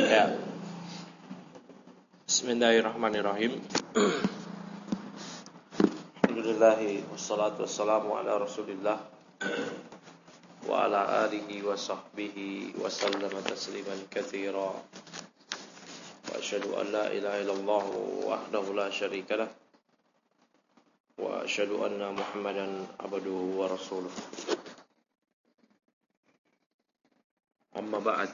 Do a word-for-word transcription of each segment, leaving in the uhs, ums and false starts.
Ya. Bismillahirrahmanirrahim. Alhamdulillahi wassalatu wassalamu ala Rasulillah wa ala alihi wa sahbihi wa sallama tasliman katsira. Wa asyhadu an la ilaha illallah wahdahu la syarika lah wa asyhadu anna Muhammadan abduhu wa rasuluh. Amma ba'd.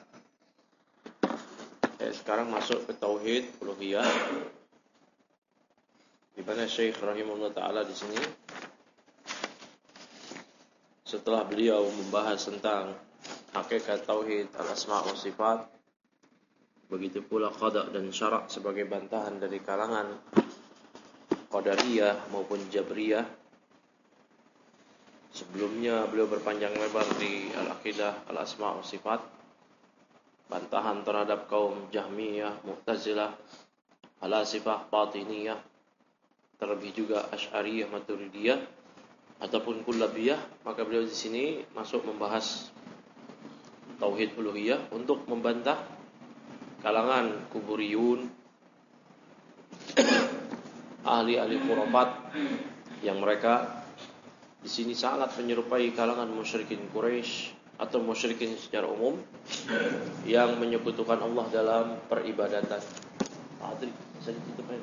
Eh, sekarang masuk ke tauhid uluhiyah, di mana Syekh rahimahullah taala di sini setelah beliau membahas tentang hakikat tauhid al-asma' wa sifat, begitu pula qada dan syara' sebagai bantahan dari kalangan qadariyah maupun jabriyah. Sebelumnya beliau berpanjang lebar di al-aqidah al-asma' wa sifat, bantahan terhadap kaum Jahmiyah, Mu'tazilah, Falasifah, Batiniyah, terlebih juga Asy'ariyah, Maturidiyah ataupun Kullabiyah. Maka beliau di sini masuk membahas tauhid uluhiyah untuk membantah kalangan kuburiyun, ahli-ahli khurafat yang mereka di sini sangat menyerupai kalangan musyrikin Quraisy atau musyrikin secara umum yang menyekutukan Allah dalam peribadatan. Adri, bisa ditutup aja.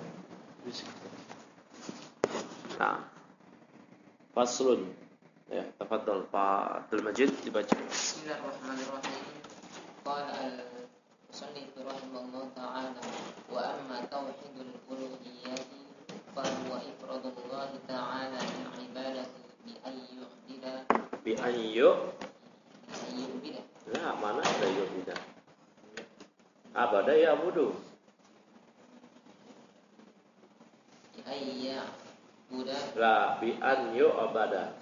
Nah, faslun. Ya, tafadhal Pak Abdul Majid dibaca. Bismillahirrahmanirrahim. Qala al-musannif rahimahullah ta'ala wa amma tauhidul uluhiyyati fa huwa ifradullah ta'ala bil ibadati bi ayyuhdida Bi ayyu ayyuhdida. Nah, mana ada yuhdida? Abada ya budu. Bi ayya buda La bi an yu abada.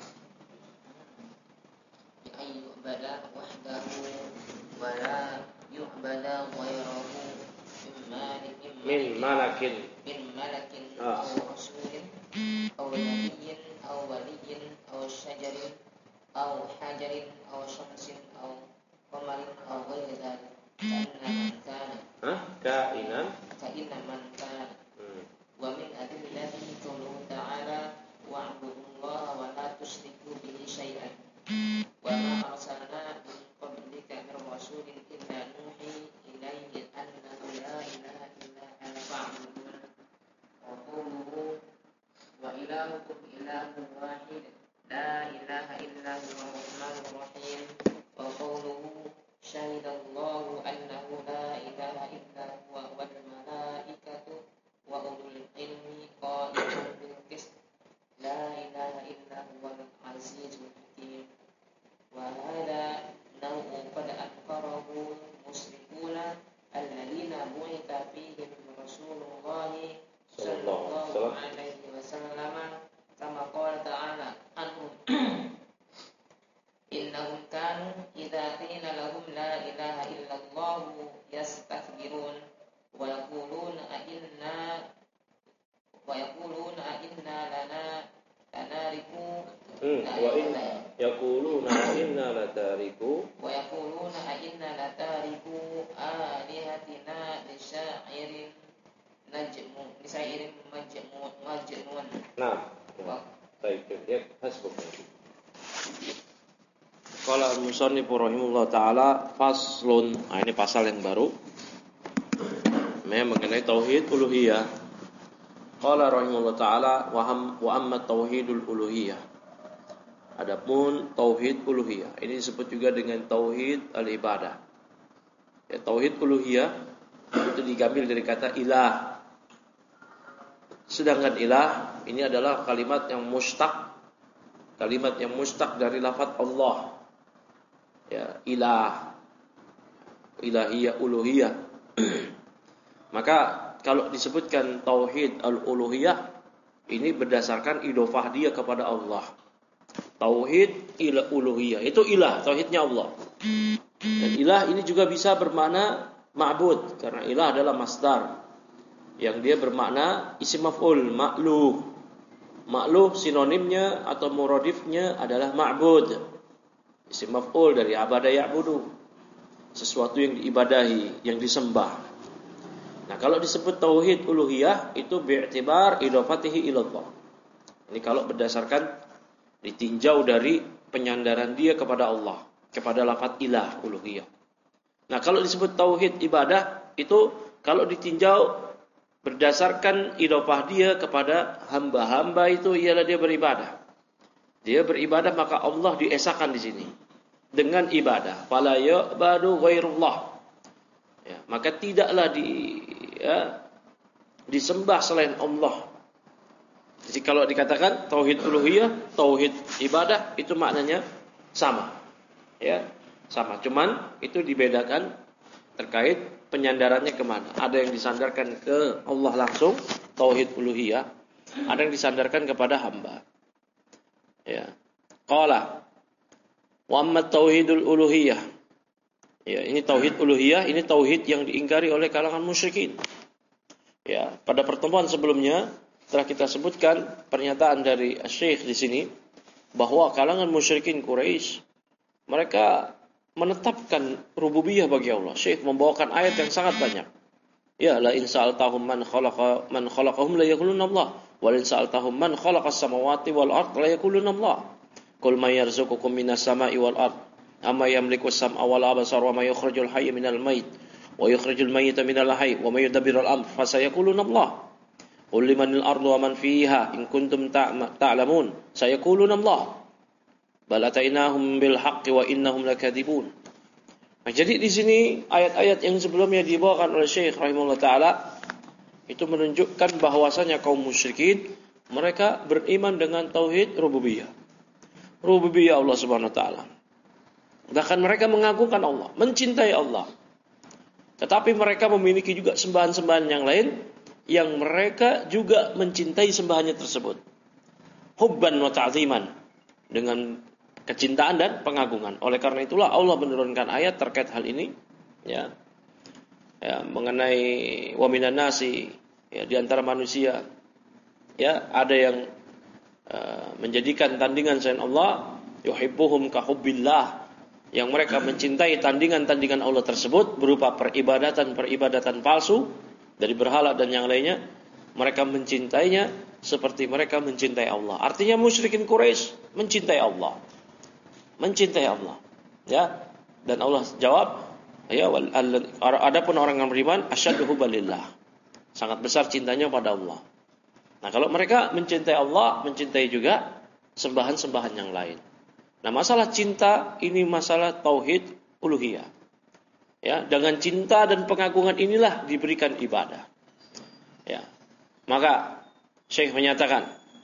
bi ayyubada wahdahu wa la yu'bada ghayruhu min malikin Min malakin. min malakin Ah. aw rasulin aw nabiyyin aw waliyyin aw syajarin aw hajarin aw syamsin aw qamarin aw ghairi dzalik kana man kana Hah? Kainan. kana man kana Hmm. wa min adillati qawluhu ta'ala wa'budullaha wa la tusyriku bihi syai'an wa ma arsalna min qablika min rasulin illa nuhi ilaihi annahu la ilaha illa ana fa'budun wa qawluhu wa ilahukum ilahun wahid la ilaha illa huwa rahmanur rahim wa qawluhu syahidallahu annahu la ilaha illa huwa wal malaikatu wa ulul ilmi qa'iman bil qist la ilaha illa huwal azizul hakim wa hadha naw'u qad anqarahu musyrikuna alladhina bu'itha fihim rasulullah sallallahu alaihi wasallam kama qala ta'ala anhum innahum kanu idza qila lahum la ilaha illallah yastakbirun wa yaquluna a inna wa yaquluna a inna lana lanariku Hmm. Wa inna yaquluna inna latariku wa yaquluna a inna latariku alihatina li sya'irin najmu li sya'irin majmu majnun. Nah, Wa baik, ya, hasbuk. Qala al-musannif rahimahullah taala faslun. Nah, ini pasal yang baru. Memang mengenai tauhid uluhiyah. Qala rahimahullah taala wa ham wa amma tauhidul uluhiyah. Adapun tauhid uluhiyah, ini disebut juga dengan tauhid al-ibadah. Ya, tauhid uluhiyah itu diambil dari kata ilah. Sedangkan ilah ini adalah kalimat yang mustaq, kalimat yang mustaq dari lafaz Allah. Ya, ilah, ilahiyah, uluhiyah. Maka kalau disebutkan tauhid al-uluhiyah, ini berdasarkan idhofah dia kepada Allah. Tauhid ilah uluhiyah, itu ilah, tauhidnya Allah. Dan ilah ini juga bisa bermakna ma'bud, karena ilah adalah masdar yang dia bermakna isim maf'ul, ma'luh. Ma'luh sinonimnya atau muradifnya adalah ma'bud. Isim maf'ul dari abada ya'budu. sesuatu yang diibadahi, yang disembah. Nah, kalau disebut tauhid uluhiyah itu bi'tibar idafatihi ilallah. Ini kalau berdasarkan ditinjau dari penyandaran dia kepada Allah, kepada lafaz ilah uluhiyah. Nah, kalau disebut tauhid ibadah itu kalau ditinjau berdasarkan idafah dia kepada hamba-hamba itu ialah dia beribadah. Dia beribadah maka Allah diesakan di sini dengan ibadah. Fala yu'badu ghairullah. Ya, maka tidaklah di ya, disembah selain Allah. Jadi kalau dikatakan tauhid uluhiyah, tauhid ibadah itu maknanya sama. Ya, sama. Cuman itu dibedakan terkait penyandarannya kemana. Ada yang disandarkan ke Allah langsung, tauhid uluhiyah. Ada yang disandarkan kepada hamba. Ya. Qala wa amma tauhidul uluhiyah. Ya, ini tauhid uluhiyah, ini tauhid yang diingkari oleh kalangan musyrikin. Ya, pada pertemuan sebelumnya telah kita sebutkan pernyataan dari Syekh di sini bahwa kalangan musyrikin Quraisy mereka menetapkan rububiyah bagi Allah. Syekh membawakan ayat yang sangat banyak. Ya, la in sa'altahum man khalaqa man khalaqahum la yaquluna Allah, wa in sa'altahum man khalaqas samawati wal ard la yaquluna Allah. Qul may yarzuqukum minas sama'i wal ard amma yamliku as-sam'a wal absara wa may yukhrijul hayya minal mayt wa yukhrijul mayyita minal hayy wa may yudabbirul amr fa sayaquluna Allah. Qul limanil ardu wa man fiha in kuntum ta'lamun sayaquluna Allah. Bal atainahum bil haqqi wa innahum lakadzibun. Nah, jadi di sini ayat-ayat yang sebelumnya dibawakan oleh Syekh rahimahullah taala itu menunjukkan bahwasanya kaum musyrikin mereka beriman dengan tauhid rububiyah. Rububiyah Allah Subhanahu wa taala. Bahkan mereka mengagungkan Allah, mencintai Allah. Tetapi mereka memiliki juga sembahan-sembahan yang lain yang mereka juga mencintai sembahannya tersebut. Hubban wa ta'ziman, dengan kecintaan dan pengagungan. Oleh karena itulah Allah menurunkan ayat terkait hal ini, ya. Ya, mengenai wa minan nasi, ya, di antara manusia, ya, ada yang uh, menjadikan tandingan selain Allah, yuhibbuhum ka hubbillah, yang mereka mencintai tandingan-tandingan Allah tersebut berupa peribadatan-peribadatan palsu dari berhala dan yang lainnya. Mereka mencintainya seperti mereka mencintai Allah. Artinya musyrikin Quraisy mencintai Allah. Mencintai Allah. Ya. Dan Allah jawab, ya, adapun orang yang beriman asyaddu hubbalillah. Sangat besar cintanya pada Allah. Nah, kalau mereka mencintai Allah, mencintai juga sembahan-sembahan yang lain. Nah, masalah cinta ini masalah tauhid uluhiyah. Ya, dengan cinta dan pengagungan inilah diberikan ibadah. Ya. Maka Syekh menyatakan,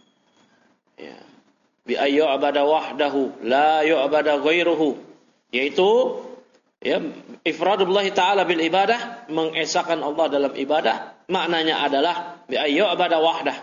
ya, bi ayyu abada wahdahu la yu'bada ghairuhu, yaitu ya ifradullah taala bil ibadah, mengesahkan Allah dalam ibadah, maknanya adalah bi ayyu abada wahdah,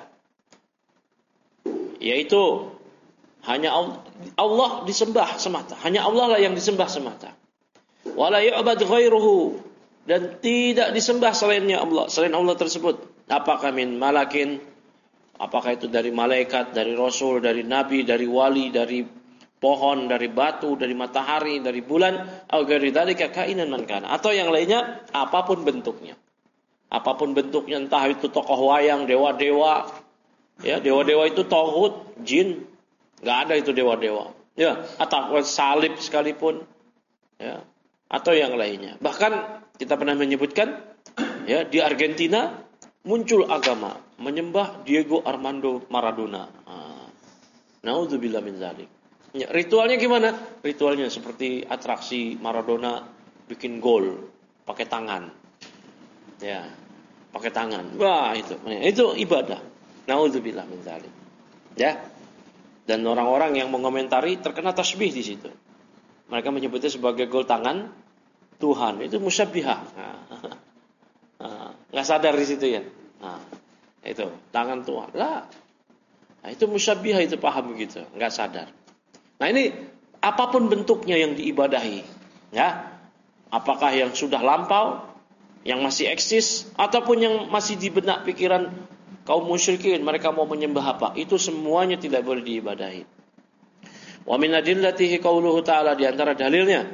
yaitu hanya Allah disembah semata, hanya Allah lah yang disembah semata. Wala yu'bad ghairuhu, dan tidak disembah selainnya Allah, selain Allah tersebut. Apakah min malakin, apakah itu dari malaikat, dari rasul, dari nabi, dari wali, dari pohon, dari batu, dari matahari, dari bulan, au ghairi dzalika kainan man kana, atau yang lainnya, apapun bentuknya. Apapun bentuknya, entah itu tokoh wayang, dewa-dewa, ya, dewa-dewa itu tauhid, jin, enggak ada itu dewa-dewa. Ya, atau salib sekalipun, ya, atau yang lainnya. Bahkan kita pernah menyebutkan, ya, di Argentina muncul agama menyembah Diego Armando Maradona. Nah, naudzubillah min dzalik. Ya, ritualnya gimana? Ritualnya seperti atraksi Maradona bikin gol pakai tangan. Ya, pakai tangan. Wah, itu. Itu ibadah. Naudzubillah min dzalik. Ya. Dan orang-orang yang mengomentari terkena tasbih di situ. Mereka menyebutnya sebagai gol tangan Tuhan. Itu musyabbihah. Nah, nggak sadar di situ ya. Nah, itu tangan Tuhan lah. Nah, itu musyabbihah, itu paham begitu, nggak sadar. Nah, ini apapun bentuknya yang diibadahi, ya, apakah yang sudah lampau, yang masih eksis, ataupun yang masih di benak pikiran kaum musyrikin, mereka mau menyembah apa, itu semuanya tidak boleh diibadahi. Wa min adillatihi qauluhu ta'ala, di antara dalilnya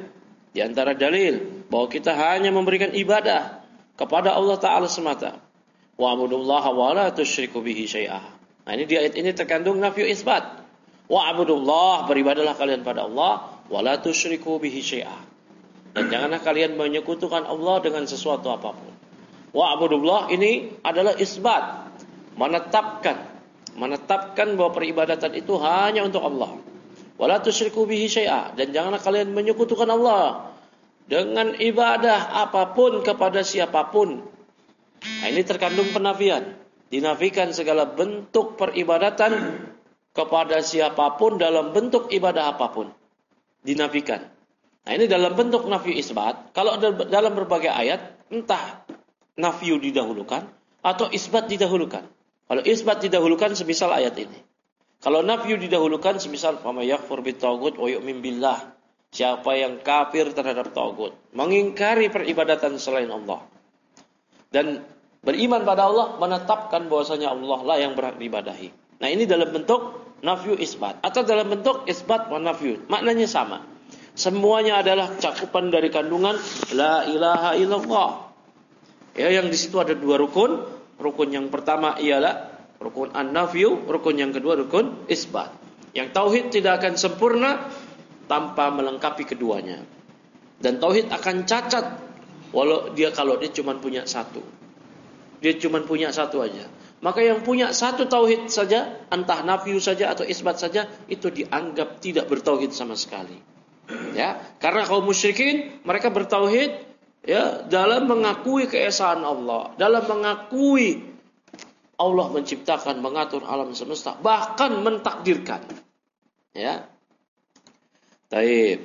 Di antara dalil bahwa kita hanya memberikan ibadah kepada Allah Ta'ala semata. Wa'budullaha wa la tusyriku bihi syai'ah. Nah, ini di ayat ini terkandung nafyu isbat. Wa'budullah, beribadahlah kalian pada Allah, wa la tusyriku bihi syai'ah. Dan janganlah kalian menyekutukan Allah dengan sesuatu apapun. Wa'budullah ini adalah isbat, menetapkan, menetapkan bahwa peribadatan itu hanya untuk Allah. Wala tusyriku bihi syai'a, dan janganlah kalian menyekutukan Allah dengan ibadah apapun kepada siapapun. Nah, ini terkandung penafian. Dinafikan segala bentuk peribadatan kepada siapapun dalam bentuk ibadah apapun. Dinafikan. Nah, ini dalam bentuk nafi isbat. Kalau dalam berbagai ayat, entah nafiu didahulukan atau isbat didahulukan. Kalau isbat didahulukan semisal ayat ini. Kalau nafyu didahulukan semisal fama yakfur bitaghut wa yu'min billah. Siapa yang kafir terhadap taghut, mengingkari peribadatan selain Allah, dan beriman pada Allah, menetapkan bahwasanya Allah lah yang berhak diibadahi. Nah, ini dalam bentuk nafyu isbat atau dalam bentuk isbat wa nafyu. Maknanya sama. Semuanya adalah cakupan dari kandungan la ilaha illallah. Ya, yang di situ ada dua rukun. Rukun yang pertama ialah rukun an-nafyu, rukun yang kedua rukun isbat. Yang tauhid tidak akan sempurna tanpa melengkapi keduanya. Dan tauhid akan cacat walau dia kalau dia cuma punya satu. Dia cuma punya satu aja. Maka yang punya satu tauhid saja, entah nafyu saja atau isbat saja, itu dianggap tidak bertauhid sama sekali. Ya, karena kaum musyrikin mereka bertauhid ya dalam mengakui keesaan Allah, dalam mengakui Allah menciptakan, mengatur alam semesta, bahkan mentakdirkan. Ya. Taib.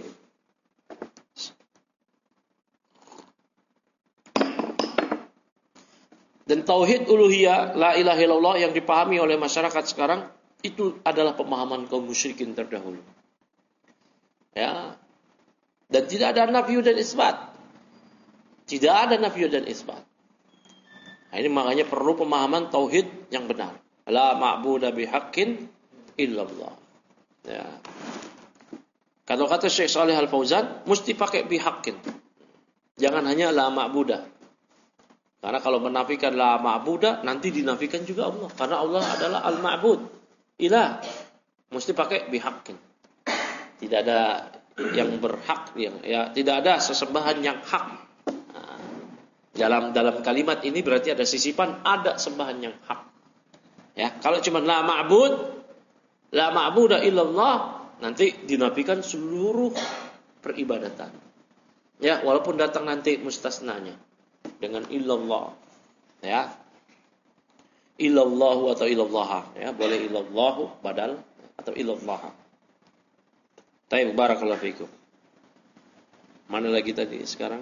Dan tauhid uluhiyah, la ilaha illallah yang dipahami oleh masyarakat sekarang, itu adalah pemahaman kaum musyrikin terdahulu. Ya. Dan tidak ada nafyu dan isbat. Tidak ada nafyu dan isbat. Nah, ini makanya perlu pemahaman tauhid yang benar. La ma'budu bihaqqin illallah. Ya. Kalau kata Syekh Shalih Al-Fauzan, mesti pakai bihaqqin. Jangan hanya la ma'budu. Karena kalau menafikan la ma'budu, nanti dinafikan juga Allah. Karena Allah adalah al-ma'bud. Ilah. Mesti pakai bihaqqin. Tidak ada yang berhak, yang ya tidak ada sesembahan yang hak. Dalam dalam kalimat ini berarti ada sisipan ada sembahan yang hak. Ya, kalau cuma la ma'bud, la ma'budu illallah, nanti dinafikan seluruh peribadatan. Ya, walaupun datang nanti mustasnanya dengan illallah. Ya. Illallahu atau illallah, ya, boleh illallahu badal atau illallah. Tayyib, barakallahu fikum. Mana lagi tadi sekarang?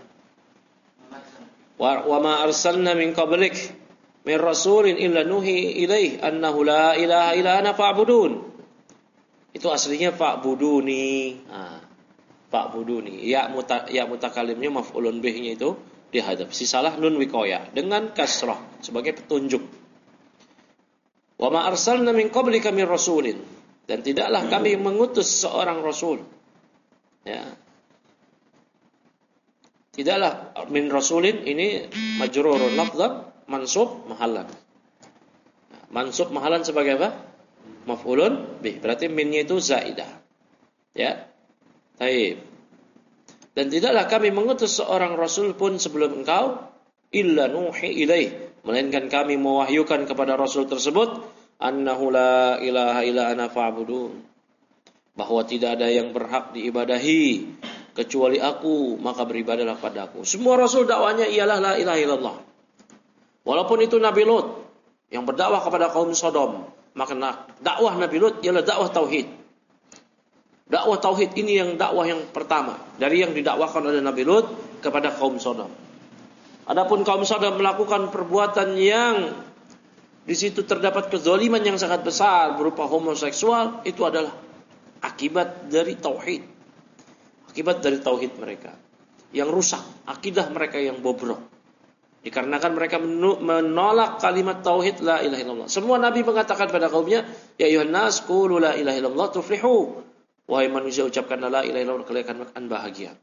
Wa ma arsalna min qablik min rasulin illa nuhi ilaih annahu la ilaha illa ana fa'budun. Itu aslinya fa'buduni. Nah, fa'buduni. Ya muta, ya mutakalimnya maf'ulun bihnya itu dihadap. Sisalah nun wiqayah dengan kasrah sebagai petunjuk. Wa ma arsalna min qablika min rasulin, dan tidaklah kami mengutus seorang rasul. Ya. Tidaklah min rasulin ini majrurun lafzan mansub mahallan. Mansub mahallan sebagai apa? Maf'ulun bih. Berarti minnya itu zaidah. Ya. Baik. Dan tidaklah kami mengutus seorang rasul pun sebelum engkau illa nuhi ilaih, melainkan kami mewahyukan kepada rasul tersebut annahu la ilaha illa ana fa'budun, bahwa tidak ada yang berhak diibadahi kecuali aku, maka beribadahlah padaku. Semua rasul dakwanya ialah la ilaha illallah. Walaupun itu Nabi Lut yang berdakwah kepada kaum Sodom, maka dakwah Nabi Lut ialah dakwah tauhid. Dakwah tauhid ini yang dakwah yang pertama dari yang didakwakan oleh Nabi Lut kepada kaum Sodom. Adapun kaum Sodom melakukan perbuatan yang di situ terdapat kezaliman yang sangat besar berupa homoseksual, itu adalah akibat dari tauhid. Akibat dari tauhid mereka yang rusak, akidah mereka yang bobrok. Dikarenakan mereka menolak kalimat tauhid la ilaha illallah. Semua nabi mengatakan pada kaumnya, ya ayuhan nas qulu la ilaha illallah tuflihu. Wahai manusia, ucapkanlah la ilaha illallah, kalian akan bahagia.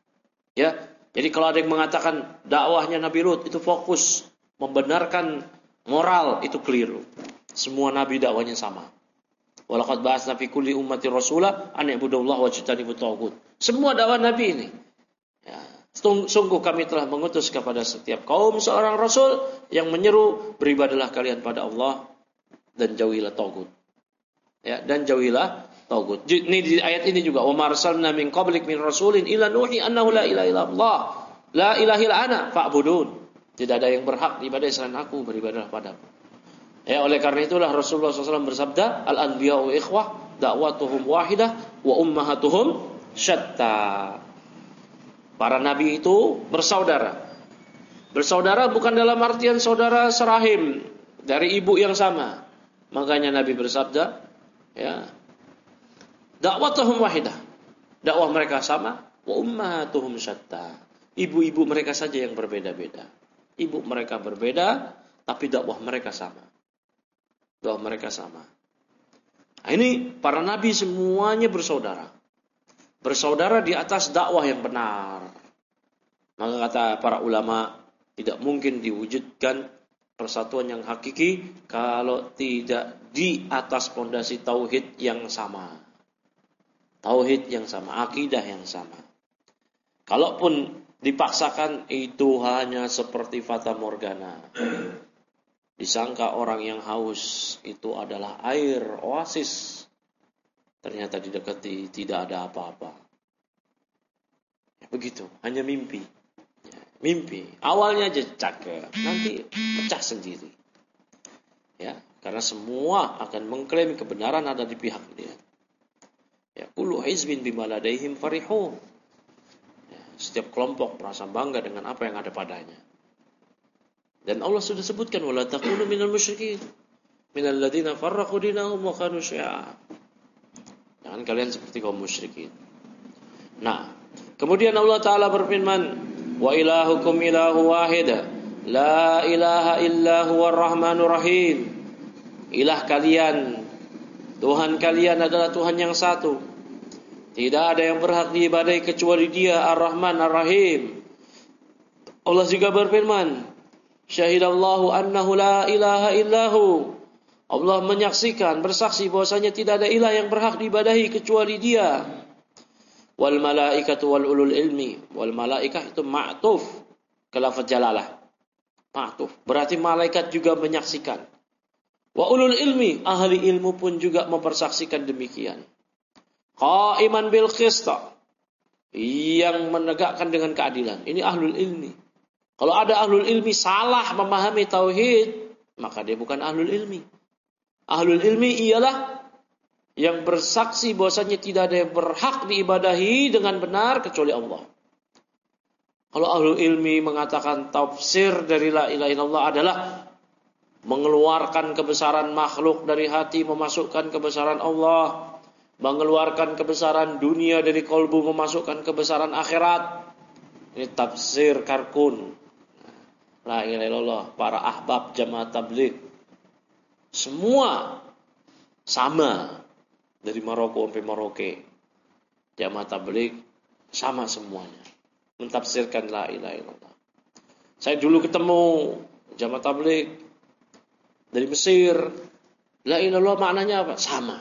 Ya, jadi kalau ada yang mengatakan dakwahnya Nabi Lut itu fokus membenarkan moral, itu keliru. Semua nabi dakwahnya sama. Walaqad ba'atsna fi kulli ummatin rasula an i'budullaha wajtanibut taghut. Semua dakwah nabi ini. Ya, sungguh kami telah mengutus kepada setiap kaum seorang rasul yang menyeru beribadahlah kalian pada Allah dan jauhilah taghut. Ya, dan jauhilah taghut. Ini di ayat ini juga wa marsalna min qablik min rasulin illa nuhi annahu la ilaha illallah la ilaha illa ana fa'budun. Tidak ada yang berhak diibadahi selain aku, beribadahlah padaku. Ya, oleh karena itulah Rasulullah shallallahu alaihi wasallam bersabda, al-anbiya'u ikhwah, da'watuhum wahidah, wa ummahatuhum syatta. Para nabi itu bersaudara. Bersaudara bukan dalam artian saudara serahim dari ibu yang sama. Makanya Nabi bersabda, ya, da'watuhum wahidah. Dakwah mereka sama, wa ummahatuhum syatta. Ibu-ibu mereka saja yang berbeda-beda. Ibu mereka berbeda, tapi dakwah mereka sama. Dakwah mereka sama. Nah, ini para nabi semuanya bersaudara. Bersaudara di atas dakwah yang benar. Maka kata para ulama, tidak mungkin diwujudkan persatuan yang hakiki kalau tidak di atas pondasi tauhid yang sama. Tauhid yang sama, akidah yang sama. Kalaupun dipaksakan itu hanya seperti fata morgana. Disangka orang yang haus itu adalah air oasis. Ternyata didekati tidak ada apa-apa. Ya, begitu, hanya mimpi. Ya, mimpi. Awalnya aja cakep, nanti pecah sendiri. Ya, karena semua akan mengklaim kebenaran ada di pihak dia. Ya, kullu hizbin bima ladaihim farihun. Setiap kelompok merasa bangga dengan apa yang ada padanya. Dan Allah sudah sebutkan wala takunu minal musyrikin minal ladzina farraqu dinahum wa kanu syi'a. Jangan kalian seperti kaum musyrikin. Nah, kemudian Allah Taala berfirman, wa ilahukum ilahu wahid, la ilaha illa huwar rahmanur rahim. Ilah kalian, Tuhan kalian adalah Tuhan yang satu. Tidak ada yang berhak diibadahi kecuali Dia, Ar-Rahman Ar-Rahim. Allah juga berfirman, syahidallahu annahu la ilaha illahu. Allah menyaksikan, bersaksi bahwasanya tidak ada ilah yang berhak diibadahi kecuali Dia. Wal malaikatu wal ulul ilmi. Wal malaikah itu ma'tuf ke lafaz jalalah. Ma'tuf, berarti malaikat juga menyaksikan. Wa ulul ilmi, ahli ilmu pun juga mempersaksikan demikian. Qaiman bil qista, yang menegakkan dengan keadilan. Ini ahlul ilmi. Kalau ada ahlul ilmi salah memahami tauhid, maka dia bukan ahlul ilmi. Ahlul ilmi ialah yang bersaksi bahwasanya tidak ada yang berhak diibadahi dengan benar kecuali Allah. Kalau ahlul ilmi mengatakan tafsir dari la ilaha illallah adalah mengeluarkan kebesaran makhluk dari hati, memasukkan kebesaran Allah, mengeluarkan kebesaran dunia dari kolbu, memasukkan kebesaran akhirat. Ini tafsir Karkun. La ilaha illallah, para ahbab jamaah tabligh semua sama, dari Maroko sampai Merauke. Jamaah tabligh sama semuanya mentafsirkan la ilaha illallah. Saya dulu ketemu jamaah tabligh dari Mesir, la ilaha illallah maknanya apa? Sama.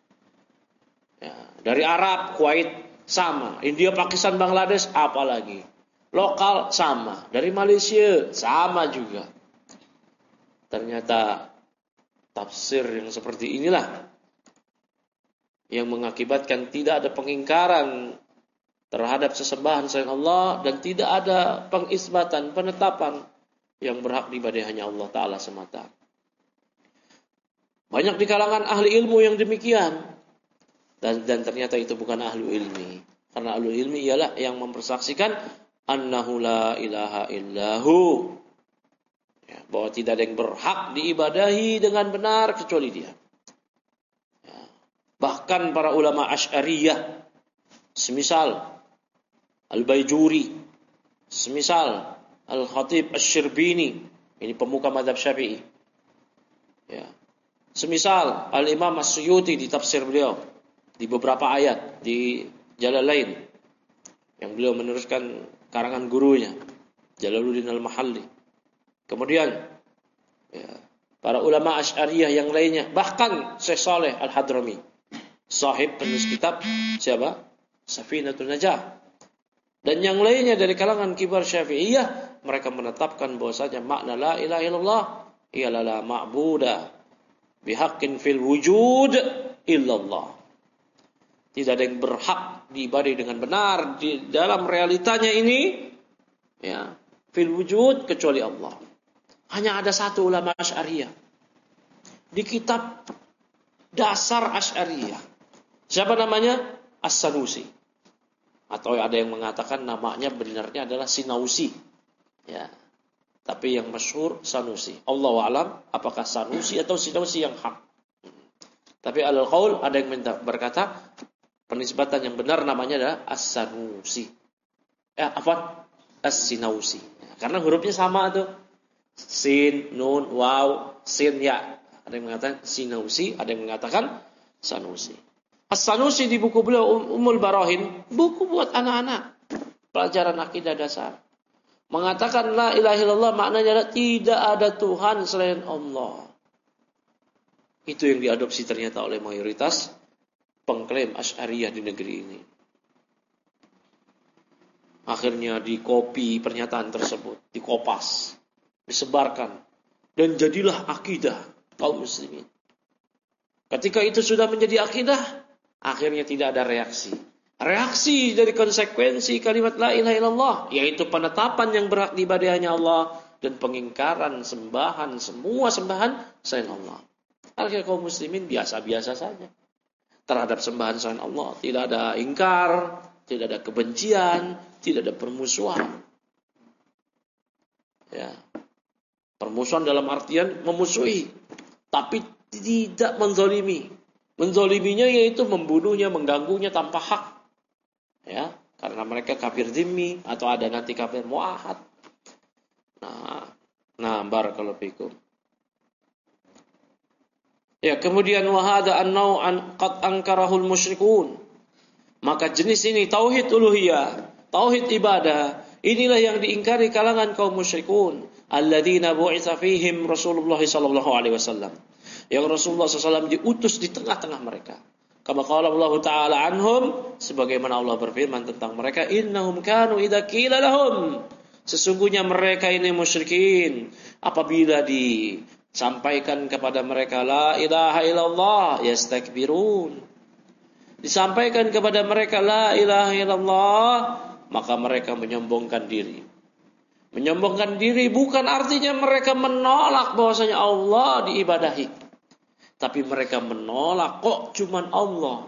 Dari Arab, Kuwait, sama. India, Pakistan, Bangladesh, apalagi. Lokal, sama. Dari Malaysia, sama juga. Ternyata tafsir yang seperti inilah yang mengakibatkan tidak ada pengingkaran terhadap sesembahan selain Allah dan tidak ada pengisbatan, penetapan yang berhak diibadahi hanya Allah Ta'ala semata. Banyak di kalangan ahli ilmu yang demikian. Dan, dan ternyata itu bukan ahlu ilmi. Karena ahlu ilmi ialah yang mempersaksikan annahu la ilaha illahu. Ya, bahwa tidak ada yang berhak diibadahi dengan benar kecuali Dia. Ya. Bahkan para ulama Asy'ariyah, semisal Al-Baijuri, semisal Al-Khatib Asy-Syirbini, ini pemuka mazhab Syafi'i. Ya. Semisal Al-Imam As-Suyuti di tafsir beliau, di beberapa ayat di Jalalain yang beliau meneruskan karangan gurunya Jalaluddin Al-Mahalli. Kemudian ya, para ulama Asy'ariyah yang lainnya, bahkan Syekh Saleh Al-Hadrami, sahib penulis kitab siapa? Safinatun Najah. Dan yang lainnya dari kalangan kibar Syafi'iyah, mereka menetapkan bahwasanya makna la ilaha illallah ialah la ma'budah bihaqqin fil wujud illallah. Tidak ada yang berhak diibadahi dengan benar di dalam realitanya ini, ya, fil wujud kecuali Allah. Hanya ada satu ulama Asy'ariyah di kitab dasar Asy'ariyah. Siapa namanya? As-Sanusi. Atau ada yang mengatakan namanya benarnya adalah Sinausi. Ya. Tapi yang masyhur Sanusi. Allahu a'lam apakah Sanusi atau Sinausi yang hak. Tapi alal qaul ada yang berkata penisbatan yang benar namanya adalah As-Sanusi. Ya, apa? As-Sinausi. Ya, karena hurufnya sama tuh. Sin, nun, waw, sin, ya. Ada yang mengatakan Sinausi, ada yang mengatakan Sanusi. As-Sanusi di buku beliau Ummul Barahin, buku buat anak-anak, pelajaran akidah dasar, mengatakan la ilaha illallah maknanya adalah tidak ada Tuhan selain Allah. Itu yang diadopsi ternyata oleh mayoritas pengklaim Asy'ariyah di negeri ini. Akhirnya dikopi pernyataan tersebut, dikopas, disebarkan, dan jadilah akidah kaum muslimin. Ketika itu sudah menjadi akidah, akhirnya tidak ada reaksi. Reaksi dari konsekuensi kalimat la ilaha illallah, yaitu penetapan yang berhak diibadahi hanya Allah dan pengingkaran sembahan semua sembahan selain Allah. Akhirnya kaum muslimin biasa-biasa saja terhadap sembahan selain Allah. Tidak ada ingkar, tidak ada kebencian, tidak ada permusuhan. Ya. Permusuhan dalam artian memusuhi, tapi tidak menzalimi. Menzaliminya yaitu membunuhnya, mengganggunya tanpa hak. Ya, karena mereka kafir dhimmi atau ada nanti kafir muahad. Nah, nah barakallahu fikum. Ya, kemudian wa hadza an-naw'an qad ankarahul musyrikun. Maka jenis ini tauhid uluhiyah, tauhid ibadah, inilah yang diingkari kalangan kaum musyrikun, alladzina bu'itsa fihim Rasulullah sallallahu alaihi wasallam. Yang Rasulullah sallallahu alaihi wasallam diutus di tengah-tengah mereka. Kama qala Allah Ta'ala anhum, sebagaimana Allah berfirman tentang mereka, innahum kanu idza qila lahum, sesungguhnya mereka ini musyrikin apabila disampaikan kepada mereka la ilaha illallah yastakbirun, disampaikan kepada mereka la ilaha illallah, maka mereka menyombongkan diri. Menyombongkan diri bukan artinya mereka menolak bahwasanya Allah diibadahi, tapi mereka menolak kok cuman Allah.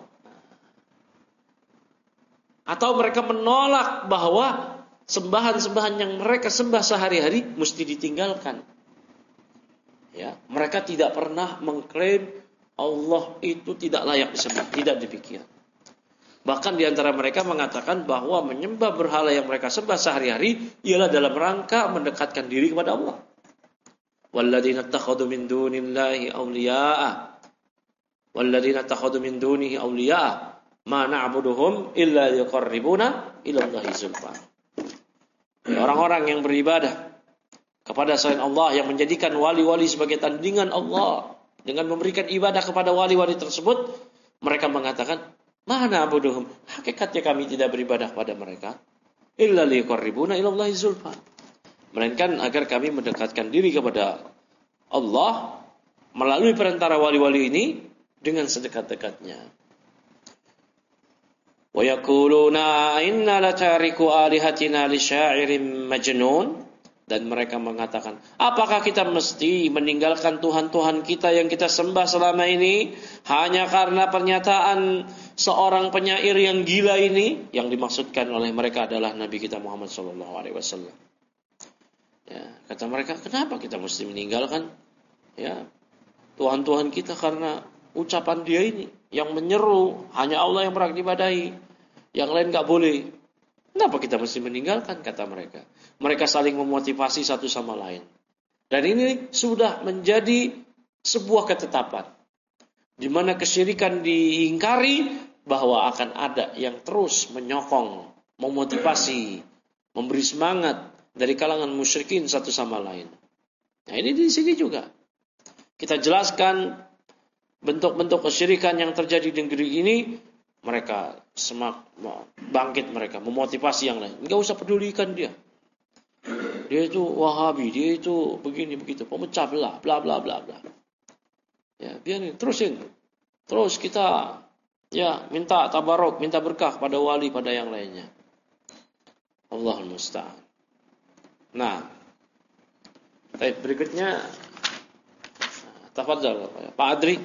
Atau mereka menolak bahwa sembahan-sembahan yang mereka sembah sehari-hari mesti ditinggalkan. Ya, mereka tidak pernah mengklaim Allah itu tidak layak disembah, tidak dipikir. Bahkan di antara mereka mengatakan bahwa menyembah berhala yang mereka sembah sehari-hari ialah dalam rangka mendekatkan diri kepada Allah. Walladzina takhadhu min dunillahi awliya'a walladzina takhadhu min dunihi awliya'a ma na'buduhum illa liqarribuna ila Allahi zulfa. Orang-orang yang beribadah kepada selain Allah, yang menjadikan wali-wali sebagai tandingan Allah dengan memberikan ibadah kepada wali-wali tersebut, mereka mengatakan ma na'buduhum, hakikatnya kami tidak beribadah kepada mereka illa liqarribuna ila Allahi zulfa, melainkan agar kami mendekatkan diri kepada Allah melalui perantara wali-wali ini dengan sedekat-dekatnya. Wa yaquluna inna latariku alihatina li sya'irin majnun, dan mereka mengatakan, apakah kita mesti meninggalkan Tuhan-Tuhan kita yang kita sembah selama ini hanya karena pernyataan seorang penyair yang gila ini? Yang dimaksudkan oleh mereka adalah Nabi kita Muhammad sallallahu alaihi wasallam. Ya, kata mereka, kenapa kita mesti meninggalkan ya Tuhan-Tuhan kita karena ucapan dia ini yang menyeru hanya Allah yang berhak diibadahi, yang lain enggak boleh. Kenapa kita mesti meninggalkan, kata mereka. Mereka saling memotivasi satu sama lain. Dan ini sudah menjadi sebuah ketetapan di mana kesyirikan diingkari, bahwa akan ada yang terus menyokong, memotivasi, memberi semangat dari kalangan musyrikin satu sama lain. Nah, ini di sini juga kita jelaskan bentuk-bentuk kesyirikan yang terjadi di negeri ini. Mereka semak bangkit, mereka memotivasi yang lain. Enggak usah pedulikan dia. Dia itu Wahabi, dia itu begini begitu, pemecah belah, bla bla bla bla. Ya, biarin, terusin. Terus kita ya minta tabarok, minta berkah pada wali, pada yang lainnya. Allahul musta'an. Nah, baik, berikutnya tafadhal Pak Adri.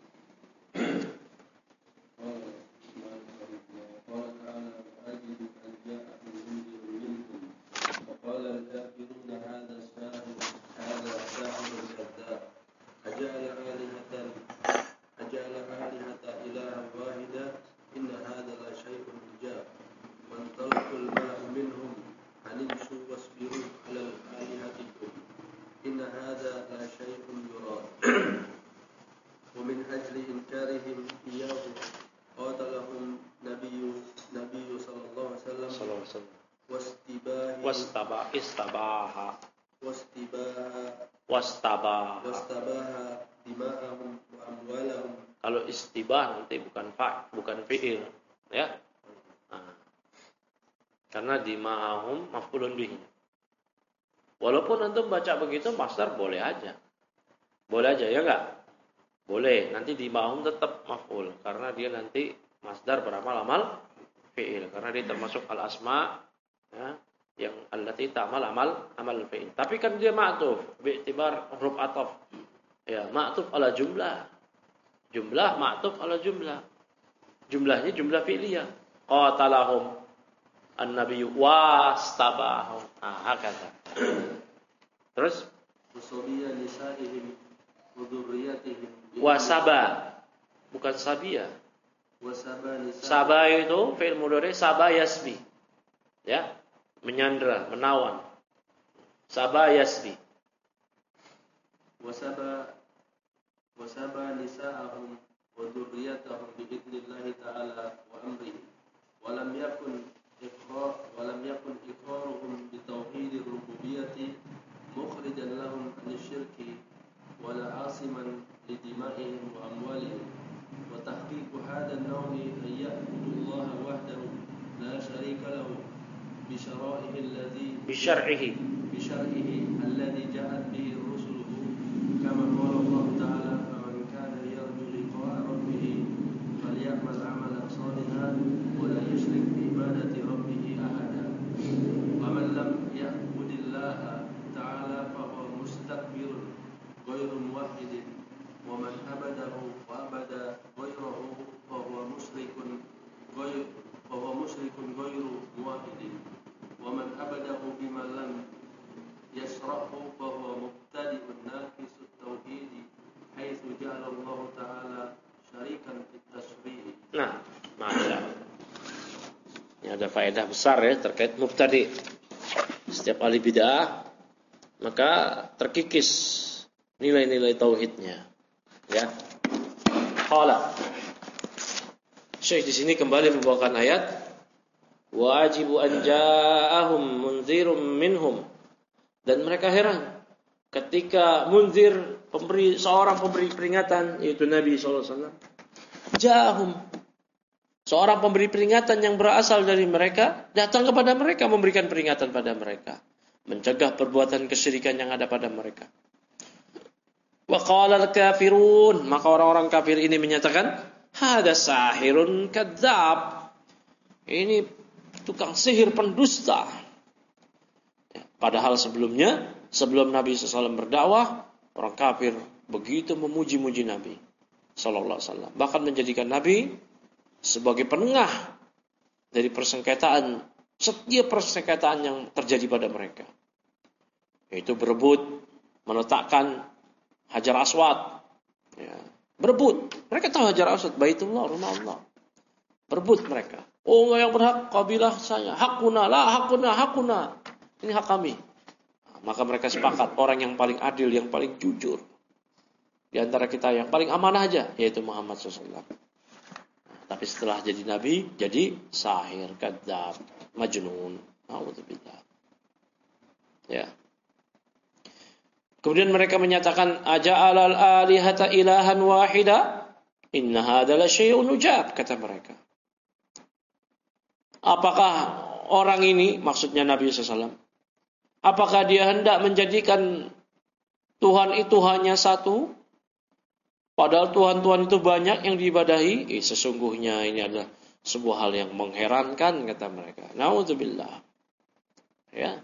Wastaba istabaha wastibaha wastabaha wastabaha dima'ahum wa amwalahum. Kalau istibah nanti bukan fa, bukan fi'il, ya. Nah, karena dima'ahum maf'ulun bihi. Walaupun antum baca begitu masdar boleh aja. Boleh aja ya enggak? Boleh. Nanti dima'ahum tetap maf'ul karena dia nanti masdar beramal amal fi'il karena dia termasuk al-asma, ya, yang allati ta'mal amal amal fi'il. Tapi kan dia ma'tuf bi'tibar huruf ataf. Ya, ma'tuf ala jumlah. Jumlah ma'tuf ala jumlah. Jumlahnya jumlah fi'liyah. Qatalahum an-nabiyyu wastabahum. Ah, kata. Terus wasabiyya nisa'ihim wa dzurriyyatihim. Wasaba. Bukan sabia. Wasaba nisa. Saba itu fi'il mudhari saba yasbi. Ya. Menyandra, menawan. Saba yasbi. Wasaba wasaba nisa'ahum wa dzurriyyatahum bi idnillahi ta'ala wa amrihi. Wa lam yakun iqrar wa lam yakun iqraruhum bi tauhidir rububiyyati mukhrijan lahum an syirki wa la asiman li dima'ihim wa amwalihim. Wa tahqiqu hadha an-naw'i an ya'budu Allah wahdahu la sharika lahu بشرائه الذي بشرعه بشرعه الذي جاءت به رسله كما قال الله تعالى فمن كان يرجو لقاء ربه فليعمل عملا صالحا ولا يشرك بعبادة ربه أحدا ومن لم يعبد الله تعالى فهو مستكبر غير موحد ومن عبده وعبد غيره فهو مشرك غير فهو مشرك غير موحد ومن عبده بما لم يشرعه فهو مبتدئ ناقص التوحيد حيث جعل الله تعالى شريكا في التشريع. Nah, masya Allah. Ini ada faedah besar ya terkait mubtadi. Setiap ahli bid'ah maka terkikis nilai-nilai tauhidnya. Ya. Qala. Syekh di sini kembali membawakan ayat wajibu an ja'ahum munzirum minhum, dan mereka heran ketika munzir, pemberi, seorang pemberi peringatan yaitu Nabi sallallahu alaihi wasallam, ja'ahum, seorang pemberi peringatan yang berasal dari mereka datang kepada mereka memberikan peringatan pada mereka, mencegah perbuatan kesyirikan yang ada pada mereka. Wa qala al-kafirun, maka orang-orang kafir ini menyatakan hada sahirun kadzab, ini tukang sihir pendusta. Ya, padahal sebelumnya, sebelum Nabi sallallahu alaihi wasallam berdakwah, orang kafir begitu memuji-muji Nabi sallallahu alaihi wasallam, bahkan menjadikan Nabi sebagai penengah dari persengketaan, setiap persengketaan yang terjadi pada mereka, yaitu berebut meletakkan Hajar Aswad. Ya, berebut. Mereka tahu Hajar Aswad, Baitullah, rumah Allah. Berebut mereka. Oh, yang berhak kabilah saya. Hakuna, la hakuna, hakuna. Ini hak kami. Nah, maka mereka sepakat orang yang paling adil, yang paling jujur di antara kita, yang paling amanah aja, yaitu Muhammad sallallahu alaihi wasallam. Nah, tapi setelah jadi nabi, jadi sahir, kadzab, majnun. A'udzubillah. Ya. Kemudian mereka menyatakan aja'alal alihata ilahan wahida inna hadza la syai'un ujab, kata mereka. Apakah orang ini, maksudnya Nabi sallallahu alaihi wasallam, apakah dia hendak menjadikan Tuhan itu hanya satu? Padahal Tuhan-Tuhan itu banyak yang diibadahi. Eh, sesungguhnya ini adalah sebuah hal yang mengherankan, kata mereka. Na'udzubillah. Ya.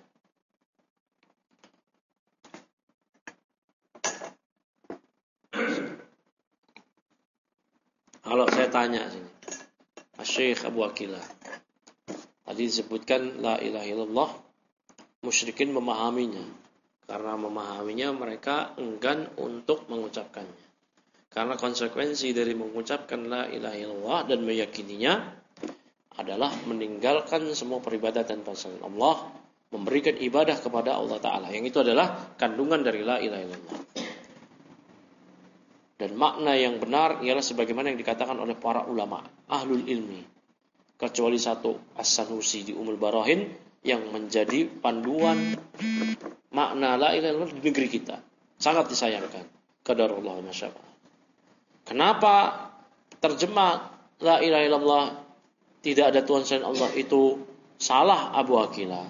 Kalau saya tanya sini, Syekh Abu Aqilah, tadi disebutkan la ilaha illallah, musyrikin memahaminya. Karena memahaminya mereka enggan untuk mengucapkannya. Karena konsekuensi dari mengucapkan la ilaha illallah dan meyakininya adalah meninggalkan semua peribadatan selain Allah, memberikan ibadah kepada Allah Ta'ala. Yang itu adalah kandungan dari la ilaha illallah. Dan makna yang benar ialah sebagaimana yang dikatakan oleh para ulama, ahlul ilmi. Kecuali satu, As-Sanusi di Ummul Barahin, yang menjadi panduan makna la ilaha illallah di negeri kita. Sangat disayangkan. Qadarullah ma syaa fa'al. Kenapa terjemah la ilaha illallah tidak ada Tuhan selain Allah itu salah Abu Aqilah?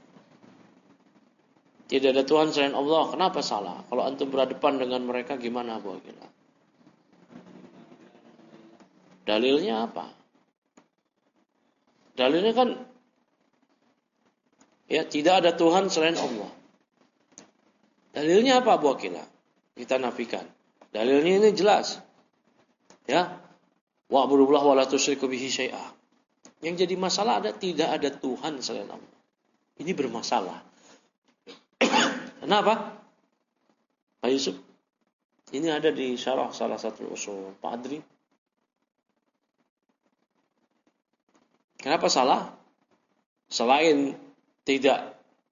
Tidak ada Tuhan selain Allah, kenapa salah? Kalau antum berhadapan dengan mereka gimana Abu Aqilah? Dalilnya apa? Dalilnya kan ya tidak ada Tuhan selain Allah. Dalilnya apa Abu Aqilah? Kita nafikan. Dalilnya ini jelas. Ya. Wa'budullah wa la tusyriku bihi syai'a. Yang jadi masalah ada tidak ada Tuhan selain Allah. Ini bermasalah. Kenapa? Pak Yusuf. Ini ada di syarah salah satu usul Pak Adri. Kenapa salah? Selain tidak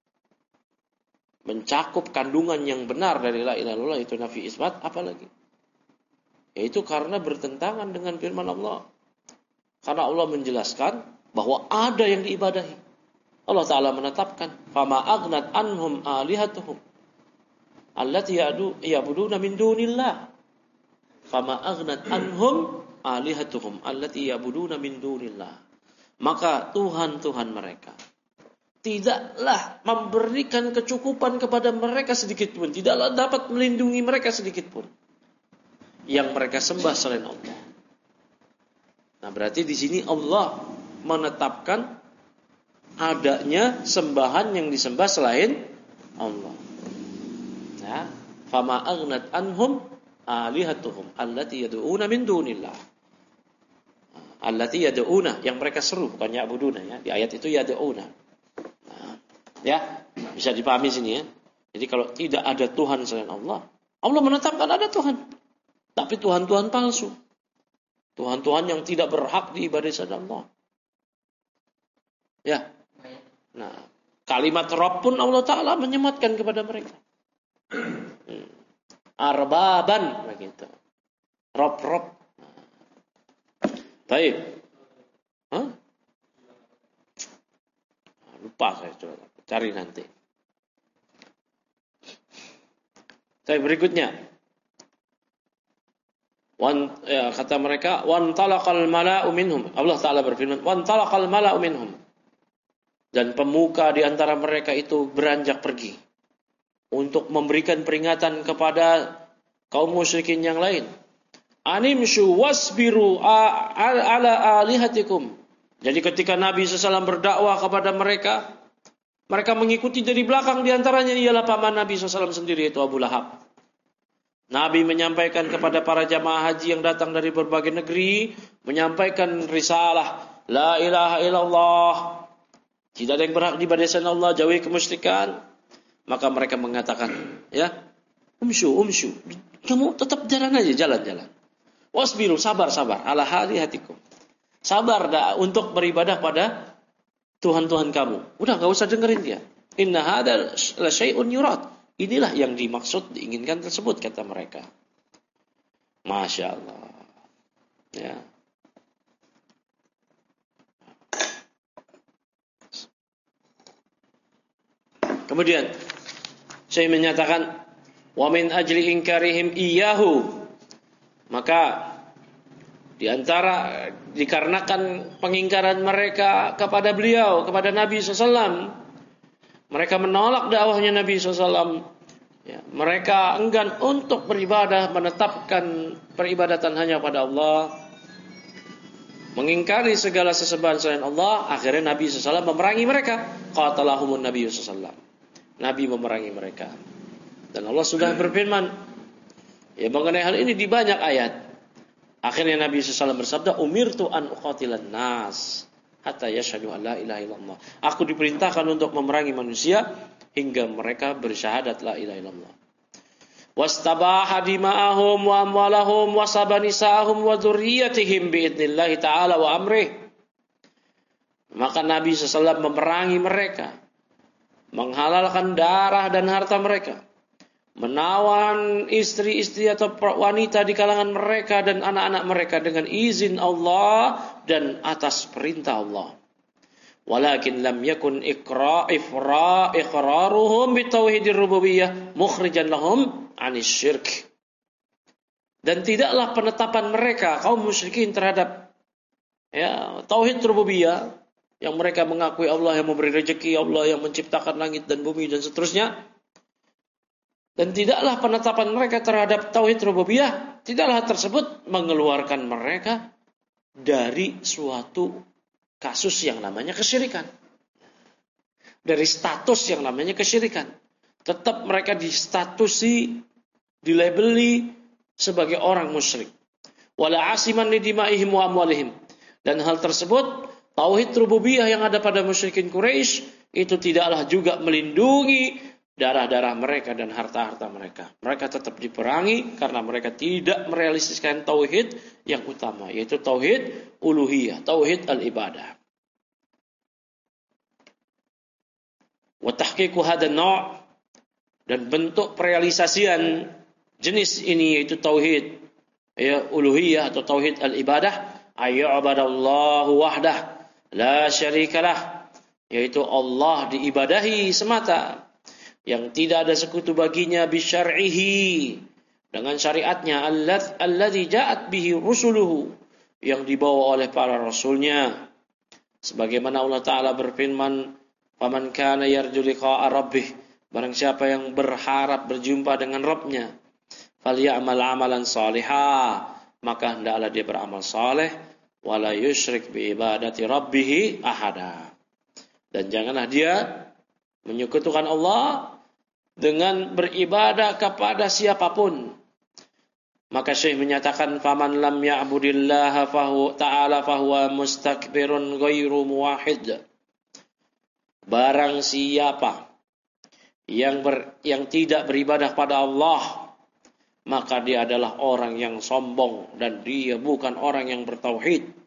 mencakup kandungan yang benar dari la ilaha illallah itu nafi isbat, apa lagi? Yaitu karena bertentangan dengan firman Allah. Karena Allah menjelaskan bahwa ada yang diibadahi. Allah Ta'ala menetapkan, fama aghnat anhum alihatuhum allati ya'buduna min dunillah. Fama aghnat anhum alihatuhum allati ya'buduna min dunillah. Maka Tuhan-Tuhan mereka tidaklah memberikan kecukupan kepada mereka sedikit pun, tidaklah dapat melindungi mereka sedikit pun yang mereka sembah selain Allah. Nah, berarti di sini Allah menetapkan adanya sembahan yang disembah selain Allah. Ya, fama aghnat anhum alihatuhum allati yad'una min dunillah. Allati yad'una, yang mereka seru, bukan ya'buduna ya. Di ayat itu yad'una. Nah, ya, bisa dipahami sini ya. Jadi kalau tidak ada Tuhan selain Allah, Allah menetapkan ada Tuhan. Tapi Tuhan-Tuhan palsu. Tuhan-Tuhan yang tidak berhak diibadahi selain Allah. Ya. Nah, kalimat Rabb pun Allah Ta'ala menyematkan kepada mereka. Hmm. Arbaban begitu. Rabb, Rabb. Baik. Hah? Lupa saya, coba cari nanti. Baik, berikutnya. Wan, ya, kata mereka, wan talaqal mala'u minhum. Allah Ta'ala berfirman, wan talaqal mala'u minhum. Dan pemuka di antara mereka itu beranjak pergi untuk memberikan peringatan kepada kaum musyrikin yang lain. Animshu wasbiru ala alihatikum. Jadi ketika Nabi shallallahu alaihi wasallam berdakwah kepada mereka, mereka mengikuti dari belakang, di antaranya ialah paman Nabi shallallahu alaihi wasallam sendiri, yaitu Abu Lahab. Nabi menyampaikan kepada para jamaah haji yang datang dari berbagai negeri, menyampaikan risalah la ilaha illallah, tidak ada yang berhak diibadahi selain Allah, jauhi kemusyrikan. Maka mereka mengatakan, ya, umsyu, umsyu, kamu tetap jalan aja, jalan-jalan. Wasbiru, sabar-sabar, ala halihatikum. Sabar dah untuk beribadah pada Tuhan-Tuhan kamu. Udah, gak usah dengerin dia. Inna hadza la syai'un yurad. Inilah yang dimaksud, diinginkan tersebut, kata mereka. Masya Allah. Ya. Kemudian saya menyatakan wa min ajli inkarihim iyyahu, maka di antara dikarenakan pengingkaran mereka kepada beliau, kepada Nabi sallallahu alaihi wasallam, mereka menolak dakwahnya Nabi sallallahu alaihi wasallam. Ya, mereka enggan untuk beribadah, menetapkan peribadatan hanya pada Allah, mengingkari segala sesembahan selain Allah. Akhirnya Nabi sallallahu alaihi wasallam memerangi mereka. Qatalahumun Nabi sallallahu alaihi wasallam. Nabi memerangi mereka. Dan Allah sudah berfirman ya mengenai hal ini di banyak ayat. Akhirnya Nabi sallallahu alaihi wasallam bersabda, "Umirtu an uqatilan nas hatta yashhadu an la ilaha illallah." Aku diperintahkan untuk memerangi manusia hingga mereka bersyahadat la ilaha illallah. Wastabaha dima'ahum wa amwalahum wa sabanisahum wa dzurriyyatihim biidznillah ta'ala wa amrih. Maka Nabi sallallahu alaihi wasallam memerangi mereka, menghalalkan darah dan harta mereka, menawan istri-istri atau wanita di kalangan mereka dan anak-anak mereka dengan izin Allah dan atas perintah Allah. Walakin lam yakun iqra ifra iqraruhum bitauhidir rububiyyah mukhrijan lahum 'anis syirk. Dan tidaklah penetapan mereka kaum musyrikin terhadap ya tauhid rububiyah, yang mereka mengakui Allah yang memberi rezeki, Allah yang menciptakan langit dan bumi dan seterusnya. Dan tidaklah penetapan mereka terhadap tauhid rububiyah, tidaklah tersebut mengeluarkan mereka dari suatu kasus yang namanya kesyirikan, dari status yang namanya kesyirikan. Tetap mereka distatusi, dilabeli sebagai orang musyrik. Wala asiman lidimaihim wa amwalihim. Dan hal tersebut, tauhid rububiyah yang ada pada musyrikin Quraisy itu tidaklah juga melindungi darah-darah mereka dan harta-harta mereka. Mereka tetap diperangi karena mereka tidak merealisasikan tauhid yang utama, yaitu tauhid uluhiyah, tauhid al-ibadah. Wa tahqiqu hadzal naw', dan bentuk perealisasian jenis ini yaitu tauhid ya uluhiyah atau tauhid al-ibadah, ayyubadallahu wahdah la syarikalah, yaitu Allah diibadahi semata, yang tidak ada sekutu baginya, bisyar'ihi, dengan syariatnya, alladzi ja'at bihi rusuluhu, yang dibawa oleh para rasulnya. Sebagaimana Allah Ta'ala berfirman, faman kana yarju liqa'a rabbih, barang siapa yang berharap berjumpa dengan Rabbnya, falyamal amalan salihah, maka hendaklah dia beramal saleh, wala yusyrik bi ibadati rabbih ahada, dan janganlah dia menyekutukan Allah dengan beribadah kepada siapapun. Maka Syekh menyatakan, faman lam ya'budillaha fahu ta'ala fahuwa mustakbirun ghairu muwahhid. Barang siapa yang ber, yang tidak beribadah pada Allah, maka dia adalah orang yang sombong dan dia bukan orang yang bertauhid.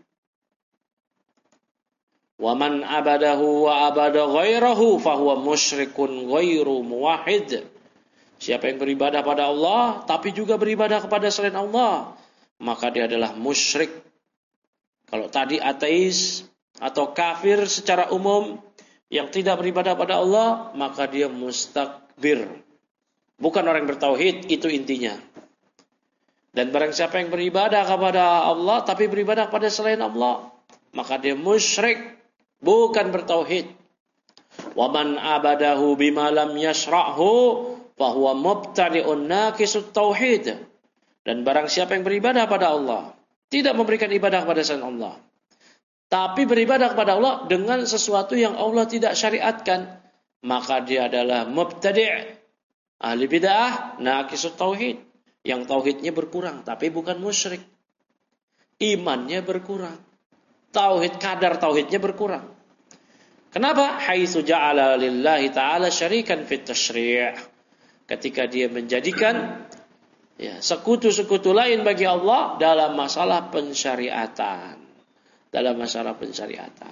Wa man abadahu wa abada ghairahu fahuwa musyrikun ghairu muwahhid. Siapa yang beribadah pada Allah tapi juga beribadah kepada selain Allah, maka dia adalah musyrik. Kalau tadi ateis atau kafir secara umum yang tidak beribadah pada Allah, maka dia mustakbir, bukan orang bertauhid, itu intinya. Dan barang siapa yang beribadah kepada Allah tapi beribadah kepada selain Allah, maka dia musyrik, bukan bertauhid. Wa man abadahu bima lam yashra'hu fa huwa mubtadi'un naqisut tauhid. Dan barang siapa yang beribadah pada Allah, tidak memberikan ibadah kepada selain Allah, tapi beribadah kepada Allah dengan sesuatu yang Allah tidak syariatkan, maka dia adalah mubtadi', ahli bid'ah, naqisut tauhid, yang tauhidnya berkurang tapi bukan musyrik. Imannya berkurang, tauhid, kadar tauhidnya berkurang. Kenapa? Haitsu ja'ala lillahi ta'ala syarikan fit tasyri'. Ketika dia menjadikan ya, sekutu-sekutu lain bagi Allah dalam masalah pensyariatan. Dalam masalah pensyariatan.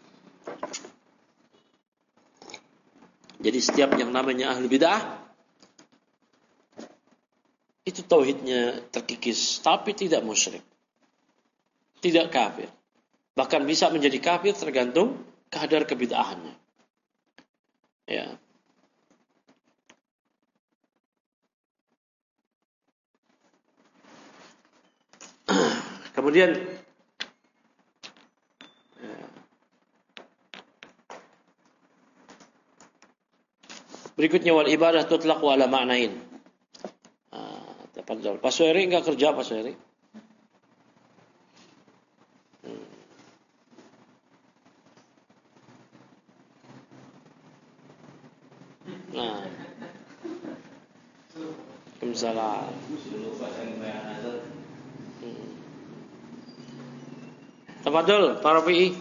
Jadi setiap yang namanya ahli bid'ah itu tauhidnya terkikis tapi tidak musyrik, tidak kafir. Bahkan bisa menjadi kafir tergantung kadar kebid'ahannya. Ya. Kemudian ya, berikutnya wal ibadah tutlaqu ala ma'nain. Ah, tafadhol. Pak Suhairi enggak kerja Pak Suhairi? Hmm. Nah. Waalaikumsalam. Hmm. Tafadhol, Pak Rafi'i.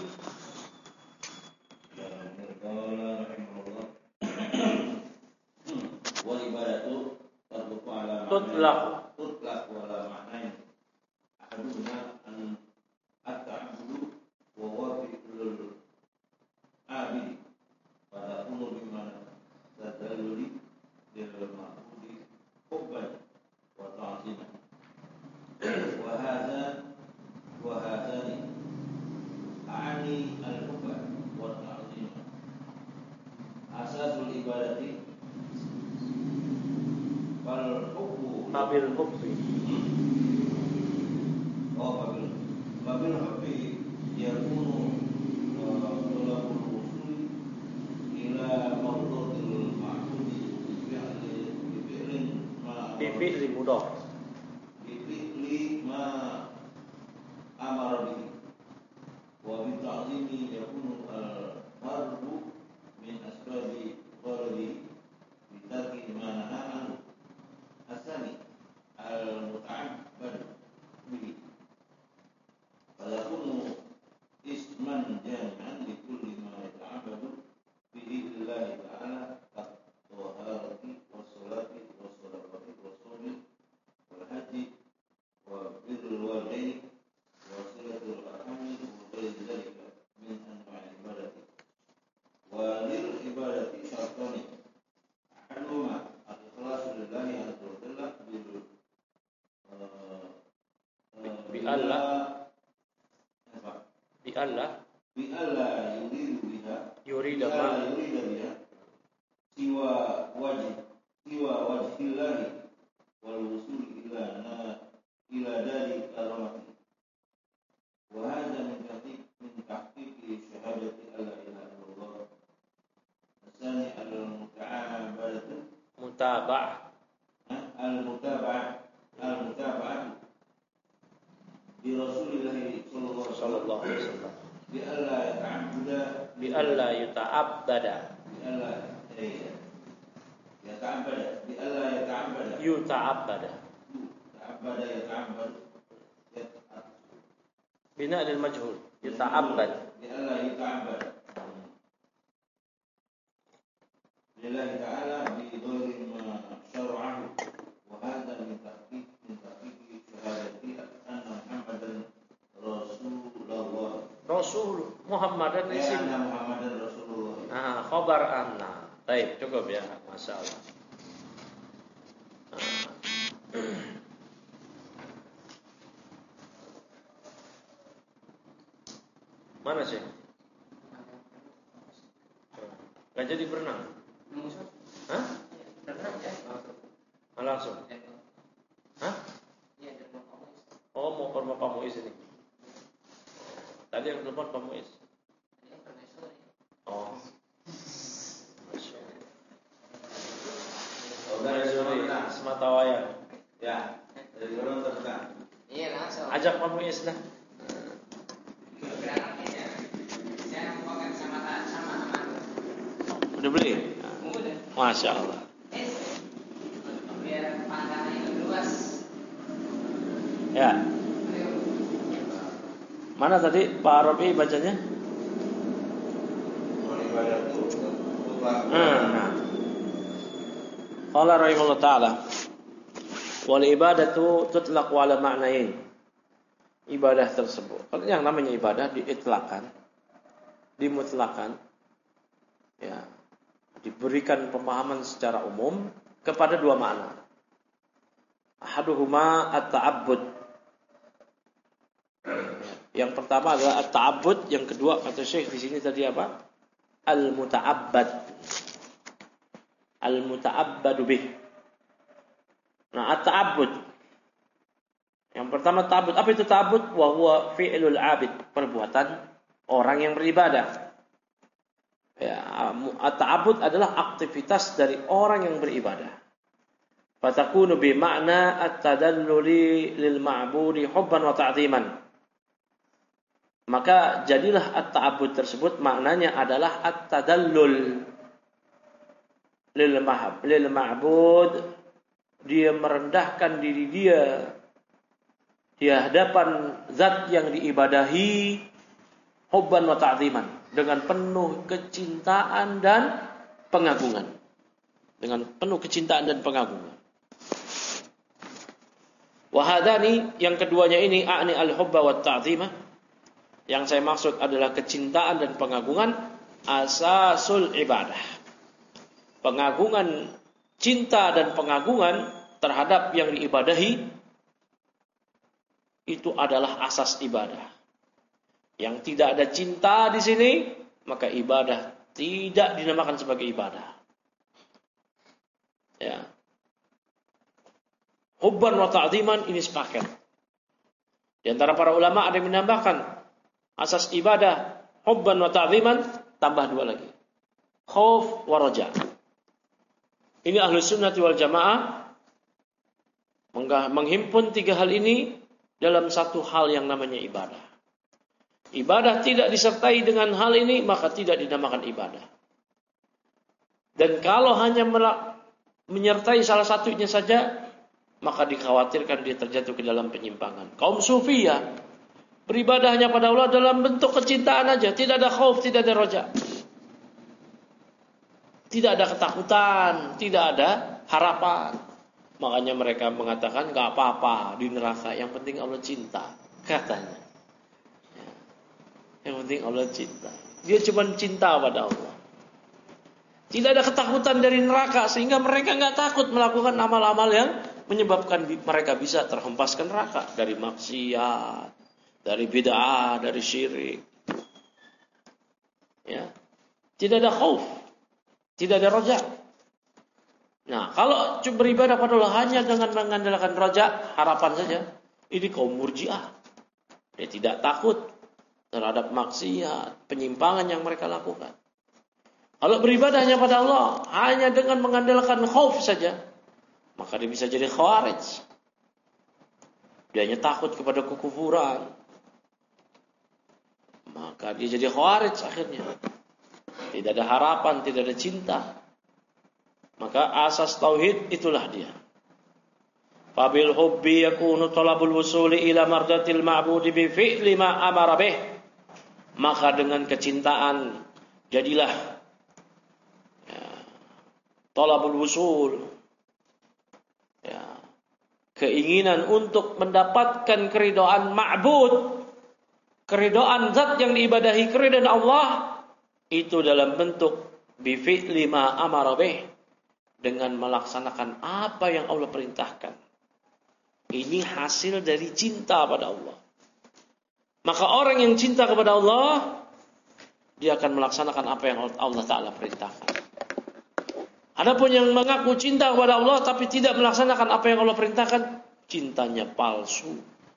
Tutlaq tutlaq wala ma'nain ahaduna an at-ta'abbudu wa huwa fi'lul abid pada umur bimana tadalluli lil ma'budi hubban wa ta'ziman wa hadha wa hadani a'ani al-hubba wa ta'ziman asasul ibadati wal hubbu Qabil hubbi. Oh, qabil qabil hubbi yakunu talabul wusul ila mardhatil ma'budi bi fi'lin ma Bi fi'li mudhaf. bi fi'li ma amara bihi wa bi ta'zimi yakunu al-harbu min asbabi qalbi bi tarki ma nahaa anhu asani al-muta'abbad bihi fayakunu isman jami'an li kulli ma yata'abbadu bihi lillahi ta'ala at-taharati was-salati was-sadaqati was-sawmi wal-haji wa birrul walidaini wa silatul arhami wa ghayri dhalika min anwa'il ibadati wa lil ibadati syartani ahaduhuma al-ikhlasu lillahi azza wa jalla bil Bi Allah Bi Allah bi alla yuridu biha yurida bi ma alla yurida biha siwa wajh siwa wajhillahi wal wusul ila na ila dari karamati wa hadha min tahqiq min tahqiqi syahadati alla ilaha illallah asani al-muta'abadatu mutaba'ah. al-mutaba'ah al-mutaba'ah bi Rasulillah sallallahu Sallallahu alaihi wasallam. bi alla yata'abbuda Bi alla yuta'abbada. bi alla yata'abbada bi alla yata'abbada Yuta'abbada. ta'abbada yata'abbad Bina lil majhul. Yuta'abbad. bi alla yata'abbada lillahi ta'ala bi ghairi ma syar'ahu wa hadha min tahqiq min tahqiqi syahadati anna Muhammadan Rasulullah Rasul Muhammadan ya isim. anna Muhammadan Rasulullah. Ah, khabar anna. Baik, cukup ya. Masyaallah. Ah. Mana sih? Gak jadi berenang? Hah? Ah, langsung? Hah? Oh, mau ke rumah Pak Muiz ini. Tadi yang telepon Pak Muiz. Oh. Dari sore semata wayang. Ya, dari orang terdekat. Iya langsung. Ajak Pak Muiz dah. Berangkatnya. Saya mau makan sama sama aman. Udah beli? Udah. Masya Allah. Eh, biar pandangannya lebih luas. Ya. Ayo. Mana tadi Pak Robi bacanya? Orang ibadah itu tutlaq. Nah. Qala rahimahullah ta'ala. Wal ibadatu tutlaqu ala ma'nain. Ibadah tersebut. Kalau yang namanya ibadah diitlakan, dimutlakan, ya, diberikan pemahaman secara umum kepada dua makna. Ahaduhuma at-ta'abbud. Yang pertama adalah at-ta'abbud, yang kedua kata Syekh di sini tadi apa? Al-muta'abbad. Al-muta'abbadu bih. Nah, at-ta'abbud. Yang pertama ta'abbud. Apa itu ta'abbud? Wa huwa fi'lul 'abid, perbuatan orang yang beribadah. Ya, ta'abbud adalah aktivitas dari orang yang beribadah. Fatakunu bi makna at-tadalluli lil ma'budi hubban wa ta'ziman. Maka jadilah at-ta'abbud tersebut maknanya adalah at-tadallul lil mahab lil ma'bud, dia merendahkan diri dia di hadapan zat yang diibadahi hubban wa ta'ziman, dengan penuh kecintaan dan pengagungan. Dengan penuh kecintaan dan pengagungan. Wahadani, yang keduanya ini, a'ni al-hubba wa ta'zimah, yang saya maksud adalah kecintaan dan pengagungan, asasul ibadah. Pengagungan, cinta dan pengagungan terhadap yang diibadahi itu adalah asas ibadah. Yang tidak ada cinta di sini, maka ibadah tidak dinamakan sebagai ibadah. Ya. Hubban wa ta'ziman ini sepaket. Di antara para ulama ada yang menambahkan asas ibadah hubban wa ta'ziman, tambah dua lagi. Khauf wa raja. Ini Ahlus Sunnah wal Jamaah menghimpun tiga hal ini dalam satu hal yang namanya ibadah. Ibadah tidak disertai dengan hal ini, maka tidak dinamakan ibadah. Dan kalau hanya menyertai salah satunya saja, maka dikhawatirkan dia terjatuh ke dalam penyimpangan. Kaum sufi ya, beribadahnya pada Allah dalam bentuk kecintaan aja, tidak ada khauf, tidak ada roja. Tidak ada ketakutan, tidak ada harapan. Makanya mereka mengatakan gak apa-apa di neraka, yang penting Allah cinta, katanya. Yang penting Allah cinta. Dia cuma cinta pada Allah. Tidak ada ketakutan dari neraka, sehingga mereka gak takut melakukan amal-amal yang menyebabkan mereka bisa terhempas ke neraka. Dari maksiat, dari bid'ah, dari syirik. Ya. Tidak ada khauf, tidak ada roja. Nah, kalau beribadah pada Allah hanya dengan mengandalkan roja, harapan saja, ini kaum murji'ah. Dia tidak takut terhadap maksiat, penyimpangan yang mereka lakukan. Kalau beribadahnya pada Allah hanya dengan mengandalkan khauf saja, maka dia bisa jadi khawarij. Dia hanya takut kepada kekufuran, maka dia jadi khawarij akhirnya. Tidak ada harapan, tidak ada cinta. Maka asas tauhid itulah dia. Fabil hubbi yakunu talabul wusuli ila mardatil ma'budi bi fi'li ma amara bih. Maka dengan kecintaan jadilah ya, talabul wusul, ya, keinginan untuk mendapatkan keridhaan ma'bud, keridhaan zat yang diibadahi, keridhaan Allah, itu dalam bentuk bi fi'li ma amara bih, dengan melaksanakan apa yang Allah perintahkan. Ini hasil dari cinta pada Allah. Maka orang yang cinta kepada Allah, dia akan melaksanakan apa yang Allah Ta'ala perintahkan. Adapun yang mengaku cinta kepada Allah tapi tidak melaksanakan apa yang Allah perintahkan, cintanya palsu,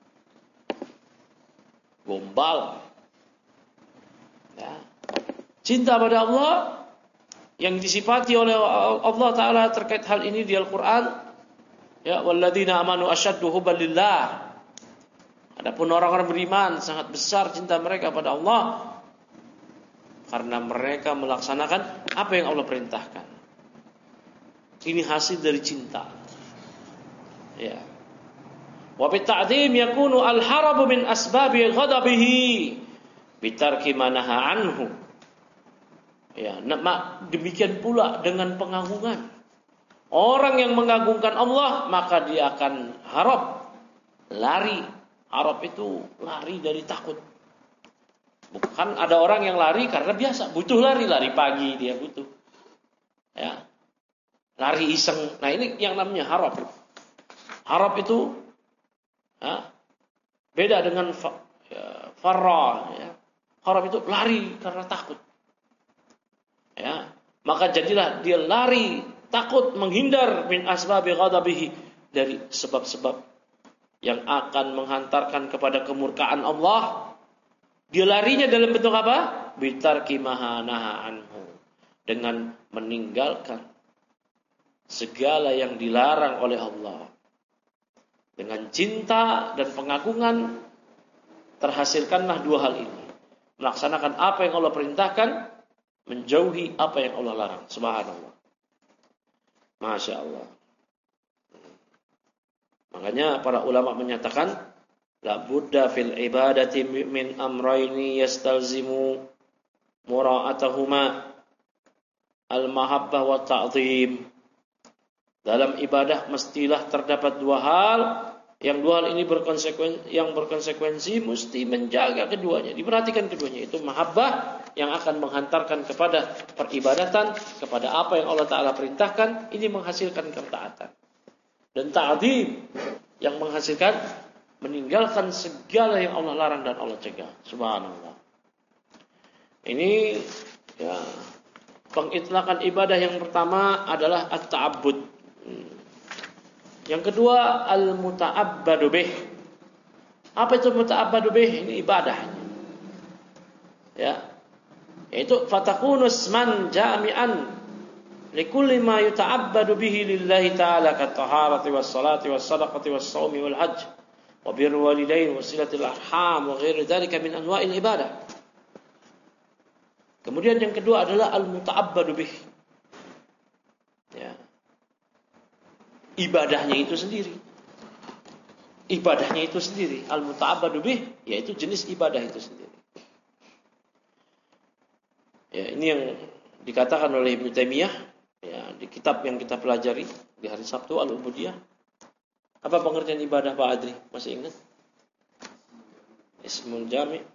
gombal. Ya. Cinta pada Allah yang disifati oleh Allah Ta'ala terkait hal ini di Al-Quran, ya, walladzina amanu asyaddu hubban lillah. Adapun orang-orang beriman sangat besar cinta mereka pada Allah karena mereka melaksanakan apa yang Allah perintahkan. Ini hasil dari cinta. Ya. Wa bi ta'dhim yakunu al-harabu min asbabi ghadabihi bi tarki ma naha anhu. Ya, demikian pula dengan pengagungan. Orang yang mengagungkan Allah, maka dia akan harap, lari. Harap itu lari dari takut. Bukan ada orang yang lari karena biasa, butuh lari, lari pagi dia butuh. Ya. Lari iseng. Nah, ini yang namanya harap. Harap itu ya, beda dengan fa, ya, farra, ya. Harap itu lari karena takut. Ya, maka jadilah dia lari, takut, menghindar min asbabi ghadabihi, dari sebab-sebab yang akan menghantarkan kepada kemurkaan Allah, dia larinya dalam bentuk apa? Bitarki ma naha anhu, dengan meninggalkan segala yang dilarang oleh Allah. Dengan cinta dan pengagungan terhasilkanlah dua hal ini. Melaksanakan apa yang Allah perintahkan, menjauhi apa yang Allah larang. Subhanallah. Masya Allah. Makanya para ulama menyatakan, la budda fil ibadati min amrayni yastalzimu mura'atahuma al-mahabbah wa ta'zim. Dalam ibadah mestilah terdapat dua hal, yang dua hal ini berkonsekuensi, yang berkonsekuensi mesti menjaga keduanya, diperhatikan keduanya. Itu mahabbah yang akan menghantarkan kepada peribadatan, kepada apa yang Allah Ta'ala perintahkan, ini menghasilkan ketaatan. Dan ta'zim yang menghasilkan meninggalkan segala yang Allah larang dan Allah cegah. Subhanallah. Ini ya, pengitlakan ibadah yang pertama adalah at-ta'abbud. Yang kedua al-muta'abbadu bih. Apa itu muta'abbadu bih? Ini ibadah. Ya. Yaitu fatakunu isman jami'an likulli ma yuta'abbadu bihi lillahi ta'ala kat-taharati was-salati was-sadaqati was-shaumi wal-hajj wa birrul walidain wa silatil arham wa ghairi dzalika min anwa'il ibadah. Kemudian yang kedua adalah al-muta'abbadu bih. Ya. Ibadahnya itu sendiri. Ibadahnya itu sendiri. Al-muta'abbadu bih, yaitu jenis ibadah itu sendiri. Ya, ini yang dikatakan oleh Ibnu Taimiyah ya, di kitab yang kita pelajari di hari Sabtu Al-Ubudiyah. Apa pengertian ibadah Pak Adri? Masih ingat? Ismul jami'.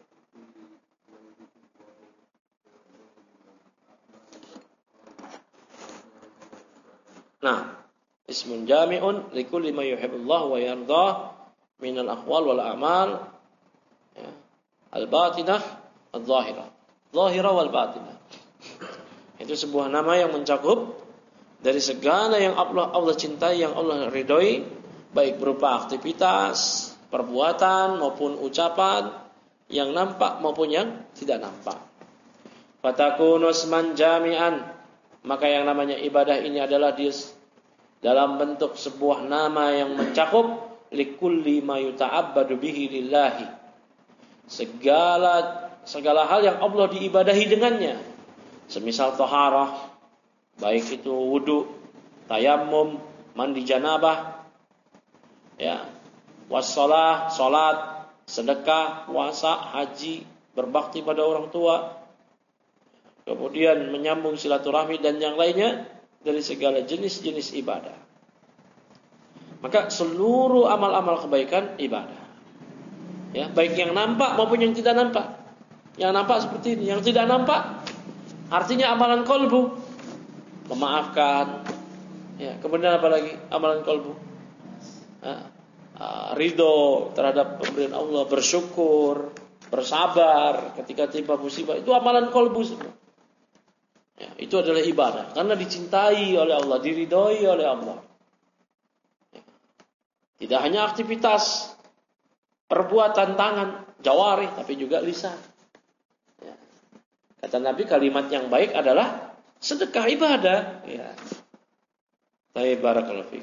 Nah, ismun jami'un likulli ma yuhibbullah wa yardah minal aqwal wal a'mal ya, al-batinah al-zahirah. Zahirah wal batinah. Itu sebuah nama yang mencakup dari segala yang Allah Allah cintai, yang Allah ridhoi, baik berupa aktivitas, perbuatan maupun ucapan yang nampak maupun yang tidak nampak. Fatakunu isman jami'an, maka yang namanya ibadah ini adalah dia dalam bentuk sebuah nama yang mencakup likulli ma yuta'abbadu bihi lillahi, segala segala hal yang Allah diibadahi dengannya. Semisal taharah, baik itu wudu, tayammum, mandi janabah, ya, wassalah, salat, sedekah, puasa, haji, berbakti pada orang tua, kemudian menyambung silaturahmi dan yang lainnya dari segala jenis-jenis ibadah. Maka seluruh amal-amal kebaikan ibadah. Ya, baik yang nampak maupun yang tidak nampak. Yang nampak seperti ini, yang tidak nampak artinya amalan kolbu, memaafkan. Ya, kemudian apa lagi? Amalan kolbu. Ya, ridho terhadap pemberian Allah, bersyukur, bersabar ketika timpa musibah, itu amalan kolbu semua. Ya, itu adalah ibadah karena dicintai oleh Allah, diridhoi oleh Allah. Ya. Tidak hanya aktivitas perbuatan tangan, jawarih, tapi juga lisan. Ya. Kata Nabi, kalimat yang baik adalah sedekah ibadah. Ya. Baik, barakallahu fiik.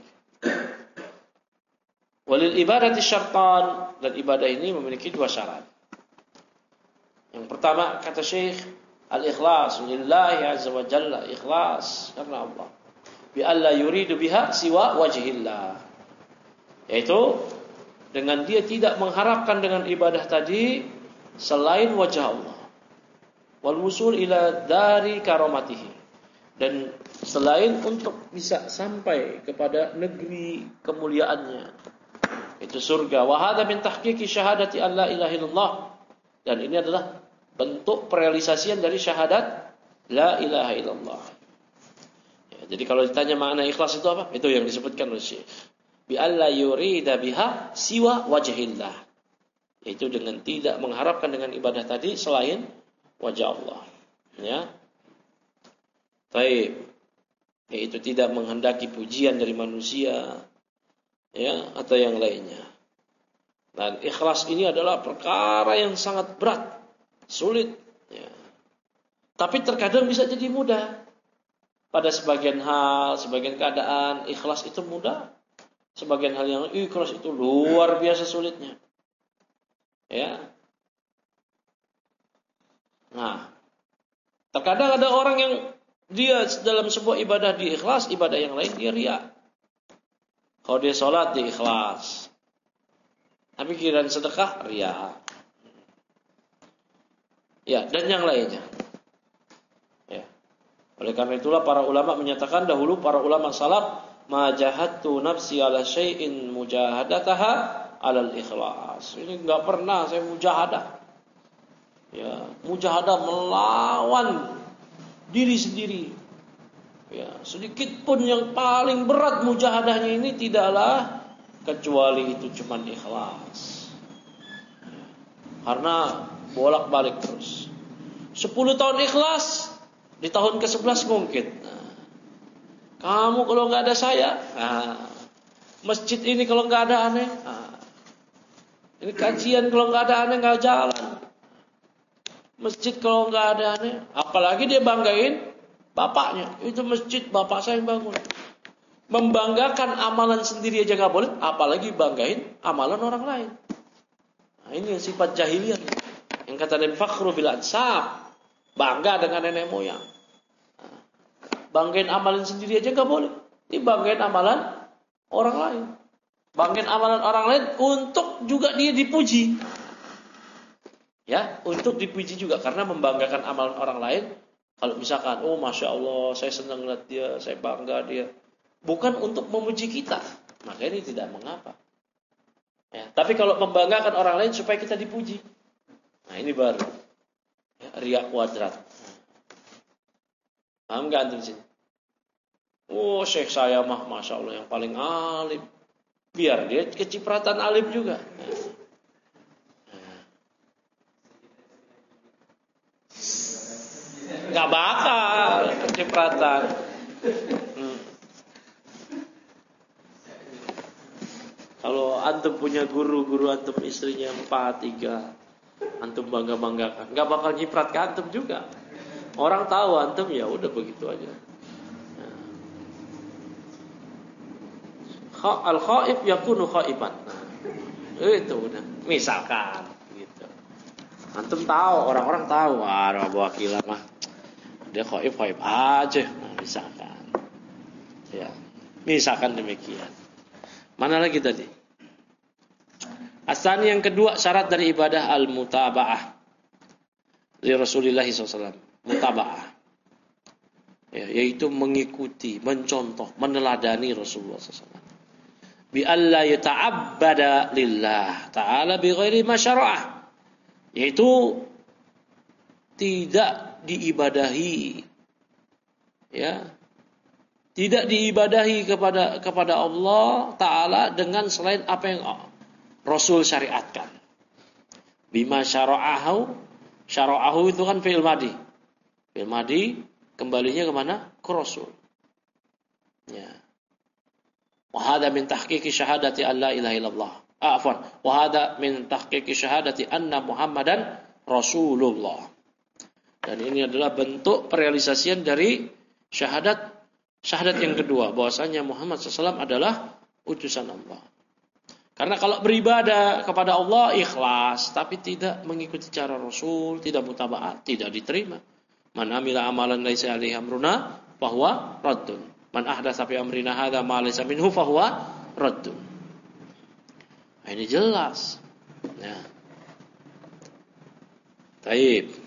Walil ibadati syartan, dan ibadah ini memiliki dua syarat. Yang pertama kata Syekh, al-ikhlas lillahi azza wa jalla, ikhlas karena Allah. Bi alla yuridu biha siwa wajhillah. Yaitu dengan dia tidak mengharapkan dengan ibadah tadi selain wajah Allah. Wal wusul ila dari karamatihi, dan selain untuk bisa sampai kepada negeri kemuliaannya, itu surga. Wa hadza min tahqiqi syahadati an la ilaha illallah, dan ini adalah bentuk perealisasian dari syahadat la ilaha illallah. Ya, jadi kalau ditanya makna ikhlas itu apa? Itu yang disebutkan oleh Syekh. Bi alla yurida biha siwa wajhillah. Yaitu dengan tidak mengharapkan dengan ibadah tadi selain wajah Allah. Ya. Baik. Yaitu tidak menghendaki pujian dari manusia, ya, atau yang lainnya. Dan ikhlas ini adalah perkara yang sangat berat, sulit. Ya. Tapi terkadang bisa jadi mudah. Pada sebagian hal, sebagian keadaan, ikhlas itu mudah. Sebagian hal yang ikhlas itu luar biasa sulitnya. Ya. Nah, terkadang ada orang yang dia dalam sebuah ibadah dia ikhlas, ibadah yang lain dia riya. Kalau dia sholat dia ikhlas, tapi kirain sedekah riya. Ya, dan yang lainnya. Ya. Oleh karena itulah para ulama menyatakan dahulu para ulama salaf majahatu nafsi ala syai'in mujahadataha alal ikhlas. Ini enggak pernah saya mujahadah. Ya, mujahadah melawan diri sendiri. Ya, sedikit pun yang paling berat mujahadahnya ini tidaklah kecuali itu cuma ikhlas. Ya, karena bolak-balik terus. sepuluh tahun ikhlas, di tahun ke sebelas mungkin. Nah, kamu kalau nggak ada saya, nah, masjid ini kalau nggak ada aneh, nah, ini kajian kalau nggak ada aneh nggak jalan. Masjid kalau nggak ada aneh, apalagi dia banggain bapaknya. Itu masjid bapak saya yang bangun. Membanggakan amalan sendiri aja nggak boleh, apalagi banggain amalan orang lain. Nah, ini sifat jahiliyah. Yang kata Nabi fakhru bil ansab, bangga dengan nenek moyang. Nah, banggain amalan sendiri aja nggak boleh. Ini banggain amalan orang lain. Banggain amalan orang lain untuk juga dia dipuji. Ya, untuk dipuji juga karena membanggakan amalan orang lain. Kalau misalkan, oh masya Allah, saya senang lihat dia, saya bangga dia. Bukan untuk memuji kita, maka ini tidak mengapa. Ya, tapi kalau membanggakan orang lain supaya kita dipuji, nah ini baru ya, riya kuadrat. Paham nggak antum sini? Oh syekh saya mah masya Allah yang paling alim. Biar dia kecipratan alim juga. Ya. Gak bakal kecipratan. Hmm. Kalau antum punya guru, guru antum istrinya empat, tiga, antum bangga-banggakan, gak bakal nyiprat ke antum juga. Orang tahu antum ya udah begitu aja. Al-khaif yakunu khaiban. Nah, itu udah. Misalkan gitu. Antum tahu, orang-orang tahu, wah Abu Akilah mah dia khaif-khaif aja. Nah, misalkan. Ya. Misalkan demikian. Mana lagi tadi? Asani yang kedua syarat dari ibadah al-mutaba'ah li Rasulullah shallallahu alaihi wasallam. Mutaba'ah. Ya, yaitu mengikuti, mencontoh, meneladani Rasulullah shallallahu alaihi wasallam. Bi alla yata'abbada lillah ta'ala bi ghairi ma syara'ah. Yaitu tidak diibadahi, ya, tidak diibadahi kepada kepada Allah Taala dengan selain apa yang Rasul syariatkan. Bima syara'ahu, syara'ahu itu kan fi'il madhi. Fi'il madhi kembalinya kemana? Ke Rasul. Ya. Wa hadza min tahqiqi syahadati alla ilaha illallah. Ah, afwan. Wa hadza min tahqiqi syahadati anna Muhammadan Rasulullah. Dan ini adalah bentuk perealisasian dari syahadat syahadat yang kedua, bahwasanya Muhammad shallallahu alaihi wasallam adalah utusan Allah. Karena kalau beribadah kepada Allah ikhlas, tapi tidak mengikuti cara Rasul, tidak mutaba'at, tidak diterima. Man amila amalan laisa alaihi amruna fahuwa raddun. Man ahdatsa fi amrina hadza ma laysa minhu fahuwa raddun. Nah, ini jelas. Ya. Baik.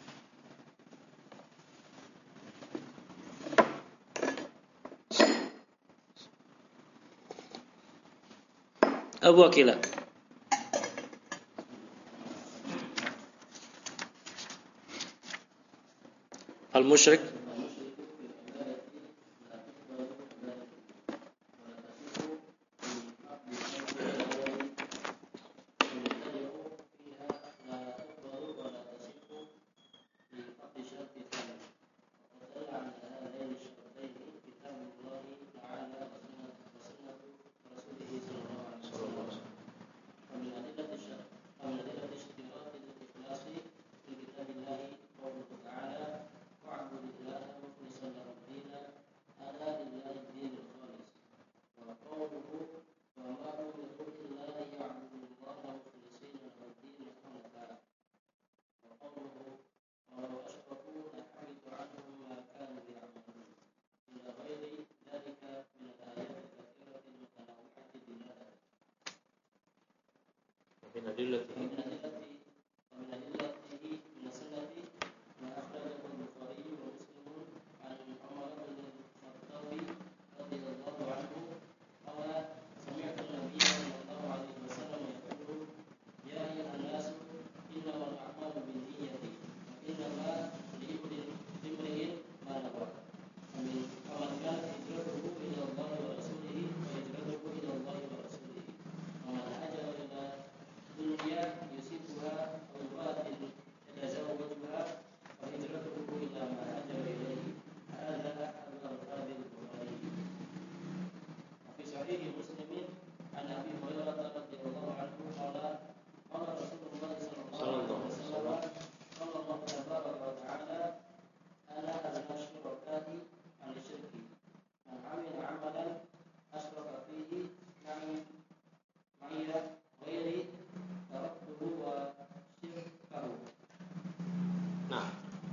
Abu Akilah. Al-musyrik. min adillati من أدلة ومن أدلته من السنة ما أخرجه البخاري ومسلم عن عمر بن الخطاب رضي الله عنه قال سمعت النبي صلى الله عليه وسلم يقول يا أيها الناس إنما الأعمال بالنية وإنما لكل امرئ ما نوى فمن فمن كانت هجرته إلى الله ورسوله فهجرته إلى الله ورسوله ومن هاجر إلى دنيا يصيبها أو امرأة يتزوجها فهجرته إلى ما هاجر إليه هذا الألفاظ البخاري. وفي صحيح مسلم عن أبي هريرة رضي الله عنه قال قال رسول الله صلى الله عليه وسلم قال الله تبارك وتعالى أنا أغنى الشركاء عن الشرك من عمل عملا أشرك فيه معي معي غيري تركته وشركه. Nah,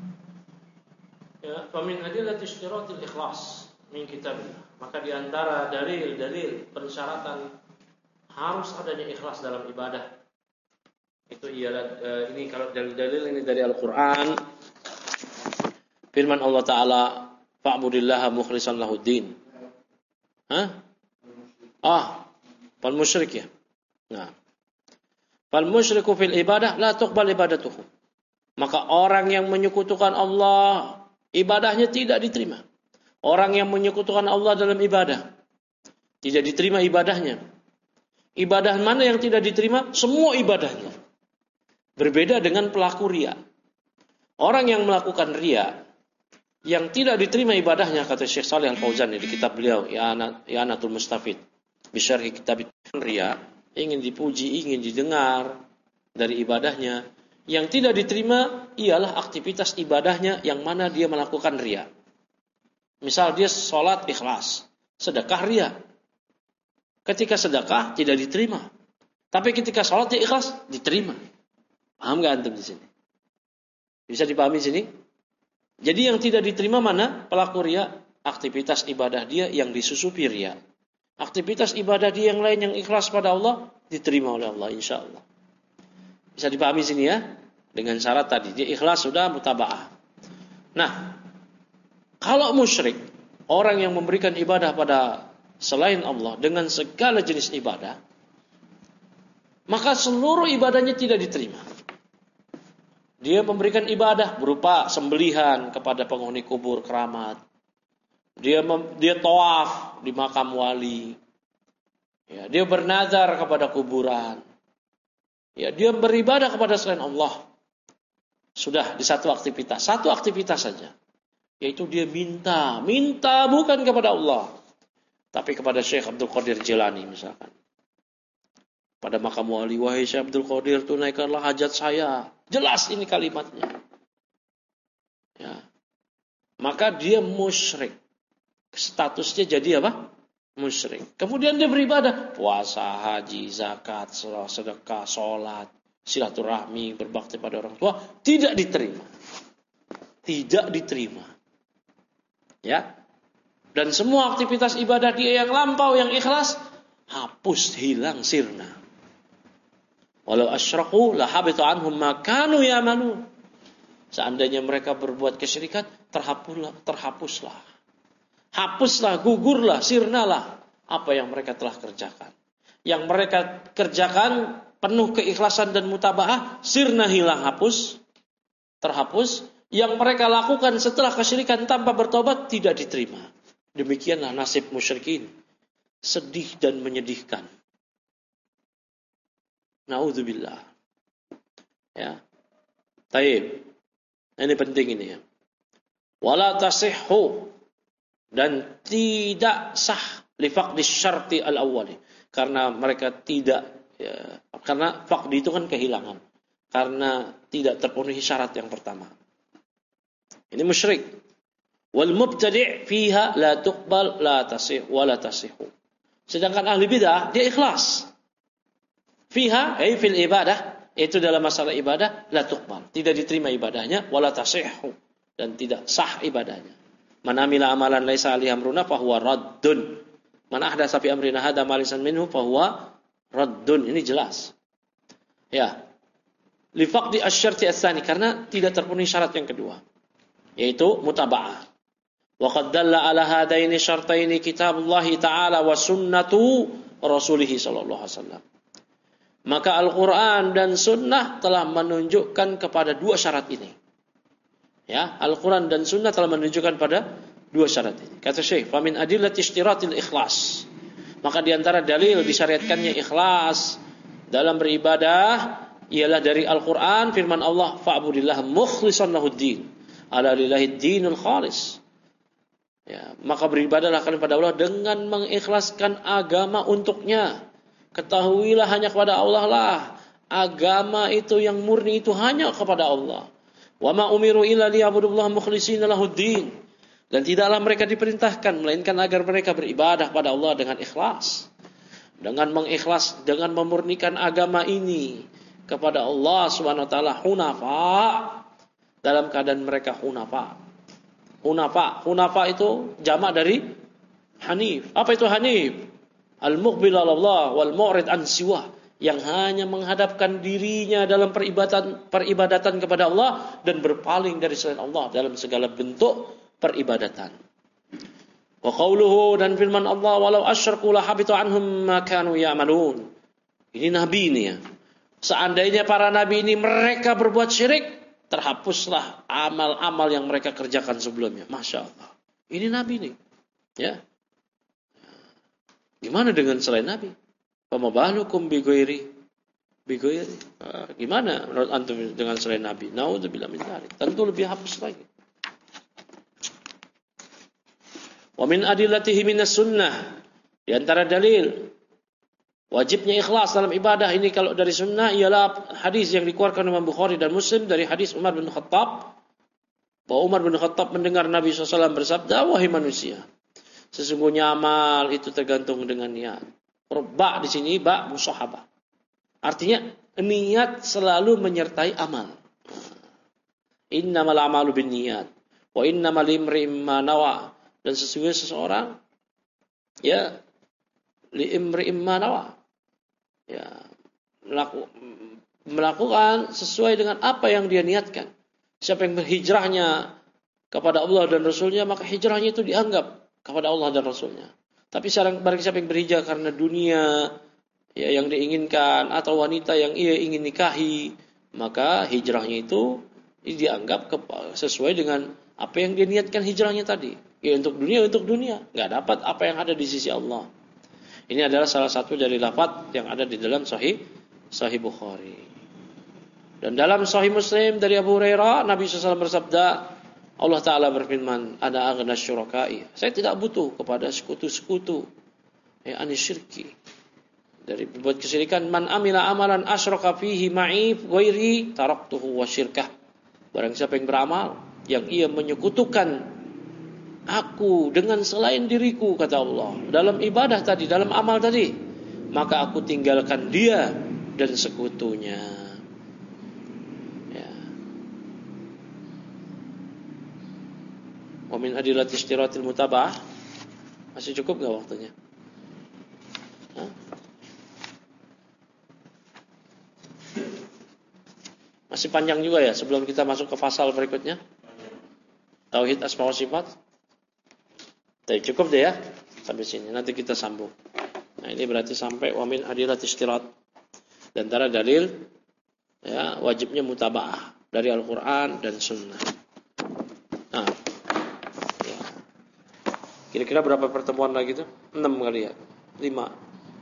ya, famin adillati ishtiratil ikhlas min kitabillah. Maka di antara dalil-dalil persyaratan harus adanya ikhlas dalam ibadah. Itu ialah uh, ini kalau dalil-dalil ini dari Al-Qur'an. Firman Allah Taala, "Fa'budillaha mukhlishan lahuddin." Hah? Ah, fal musyrik ya. Nah. Fal musyriku fil ibadah la tuqbal ibadatuhu. Maka orang yang menyekutukan Allah, ibadahnya tidak diterima. Orang yang menyekutukan Allah dalam ibadah, tidak diterima ibadahnya. Ibadah mana yang tidak diterima? Semua ibadahnya. Berbeda dengan pelaku riya. Orang yang melakukan riya, yang tidak diterima ibadahnya, kata Syekh Shalih Al-Fauzan di kitab beliau, I'anatul Mustafid, bisyarhi kitab riya, ingin dipuji, ingin didengar dari ibadahnya. Yang tidak diterima ialah aktivitas ibadahnya yang mana dia melakukan riya. Misal dia sholat ikhlas, sedekah riya. Ketika sedekah tidak diterima, tapi ketika sholat dia ikhlas diterima. Paham nggak antum di sini? Bisa dipahami di sini? Jadi yang tidak diterima mana? Pelaku riya, aktivitas ibadah dia yang disusupi riya. Aktivitas ibadah dia yang lain yang ikhlas pada Allah diterima oleh Allah insya Allah. Bisa dipahami sini ya? Dengan syarat tadi dia ikhlas sudah mutaba'ah. Nah, kalau musyrik, orang yang memberikan ibadah pada selain Allah dengan segala jenis ibadah, maka seluruh ibadahnya tidak diterima. Dia memberikan ibadah berupa sembelihan kepada penghuni kubur keramat. Dia mem, dia tawaf di makam wali. Ya, dia bernazar kepada kuburan. Ya, dia beribadah kepada selain Allah. Sudah di satu aktivitas, satu aktivitas saja. Yaitu dia minta, minta bukan kepada Allah, tapi kepada Syekh Abdul Qadir Jilani misalkan. Pada makam wali, wahai Syekh Abdul Qadir, tunaikanlah hajat saya. Jelas ini kalimatnya. Ya. Maka dia musyrik. Statusnya jadi apa? Musyrik. Kemudian dia beribadah, puasa, haji, zakat, sedekah, sholat, silaturahmi, berbakti pada orang tua, tidak diterima. Tidak diterima. Ya. Dan semua aktivitas ibadah dia yang lampau, yang ikhlas, hapus, hilang, sirna. Walau asyraku la habita anhum ma kanu ya'malun. Seandainya mereka berbuat kesyirikan, terhapuslah, terhapuslah. Hapuslah, gugurlah, sirnalah apa yang mereka telah kerjakan. Yang mereka kerjakan penuh keikhlasan dan mutaba'ah, sirna, hilang, hapus, terhapus. Yang mereka lakukan setelah kesyirikan tanpa bertobat tidak diterima. Demikianlah nasib musyrikin. Sedih dan menyedihkan. Na'udzubillah. Ya. Taib. Ini penting ini ya. Wala tasihhu, dan tidak sah li faqdi syarti al-awwali, karena mereka tidak ya, karena faqdi itu kan kehilangan, karena tidak terpenuhi syarat yang pertama. Ini musyrik. Wal mubtadi' fiha la tuqbal la tasih wa la tasihhu. Sedangkan ahli bidah dia ikhlas. Fiha ay fil ibadah, itu dalam masalah ibadah, la tuqbal, tidak diterima ibadahnya, wala tasihhu, dan tidak sah ibadahnya. Man amila amalan laisa alaihi amruna fa huwa raddun. Man ahdatsa fi amrina hadza ma laysa minhu fa huwa raddun. Ini jelas. Ya. Li faqdi asy-syarti ats-tsani, karena tidak terpenuhi syarat yang kedua, yaitu mutaba'ah. Wa qad dalla ala hadaini syartaini kitabullah ta'ala wa sunnatu rasulih sallallahu alaihi wasallam. Maka Al-Qur'an dan sunnah telah menunjukkan kepada dua syarat ini. Ya, Al-Qur'an dan sunnah telah menunjukkan pada dua syarat ini. Kata Syekh, "Fa min adillati ishtiratil ikhlas." Maka di antara dalil disyariatkannya ikhlas dalam beribadah ialah dari Al-Qur'an, firman Allah, "Fa'budillaha mukhlishan lahuddin." Ala lillahi dinul khalis. Ya, maka beribadahlah kalian pada Allah dengan mengikhlaskan agama untuknya. Ketahuilah hanya kepada Allah lah agama itu yang murni itu hanya kepada Allah. Wa ma umiru illa liya'budullaha mukhlishina lahuddin. Dan tidaklah mereka diperintahkan melainkan agar mereka beribadah pada Allah dengan ikhlas. Dengan mengikhlas, dengan memurnikan agama ini kepada Allah Subhanahu wa taala hunafa, dalam keadaan mereka hunafa. Hunafa, hunafa itu jamak dari hanif. Apa itu hanif? Al-muqbil 'ala Allah wal mu'rid an siwa, yang hanya menghadapkan dirinya dalam peribadatan peribadatan kepada Allah dan berpaling dari selain Allah dalam segala bentuk peribadatan. Wa qauluhu, dan firman Allah, walau asyraku la habitu anhum ma kanu ya'malun. Ini nabi ini ya. Seandainya para nabi ini mereka berbuat syirik, terhapuslah amal-amal yang mereka kerjakan sebelumnya. Masya Allah. Ini nabi ini. Ya. Gimana dengan selain nabi? Fama balukum bi ghairi bi ghairi. Gimana menurut antum dengan selain nabi? Naudzubillah min dzalik. Tentu lebih hapus lagi. Wa min adillatihi minas sunnah, di antara dalil wajibnya ikhlas dalam ibadah ini kalau dari sunnah ialah hadis yang dikeluarkan Imam Bukhari dan Muslim dari hadis Umar bin Khattab, bahwa Umar bin Khattab mendengar Nabi shallallahu alaihi wasallam bersabda, wahai manusia, sesungguhnya amal itu tergantung dengan niat. Ba di sini ba musyahabah. Artinya niat selalu menyertai amal. Innamal a'malu binniyat wa innamal limri'in ma nawa. Dan sesungguhnya seseorang ya li imri'in ma nawa. Ya, melaku, melakukan sesuai dengan apa yang dia niatkan. Siapa yang berhijrahnya kepada Allah dan Rasulnya, maka hijrahnya itu dianggap kepada Allah dan Rasulnya. Tapi bagi siapa yang berhijrah karena dunia ya, yang diinginkan atau wanita yang ia ingin nikahi, maka hijrahnya itu dianggap sesuai dengan apa yang dia niatkan hijrahnya tadi. Ya untuk dunia, untuk dunia. Nggak dapat apa yang ada di sisi Allah. Ini adalah salah satu dari lafaz yang ada di dalam Sahih Sahih Bukhari. Dan dalam Sahih Muslim dari Abu Hurairah, Nabi shallallahu alaihi wasallam bersabda, Allah Ta'ala berfirman, Ana aghna syuraka'i. Saya tidak butuh kepada sekutu-sekutu. Ya, ani syirki. Dari berbuat kesyirikan, man amila amalan asyraka fihi ma'if ghairi taraktuhu wa syirkah. Barang siapa yang beramal, yang ia menyekutukan aku dengan selain diriku, kata Allah, dalam ibadah tadi, dalam amal tadi, maka aku tinggalkan dia dan sekutunya. Wa min adillati ishtiratil mutaba'ah. Masih cukup enggak waktunya? Hah? Masih panjang juga ya sebelum kita masuk ke pasal berikutnya. Tauhid asma wa sifat. Tapi cukup deh ya sampai sini. Nanti kita sambung. Nah, ini berarti sampai wa min adillati ishtirat. Dan antara dalil ya wajibnya mutaba'ah dari Al-Qur'an dan Sunnah. Nah, kira-kira berapa pertemuan lagi tuh? enam kali ya? lima.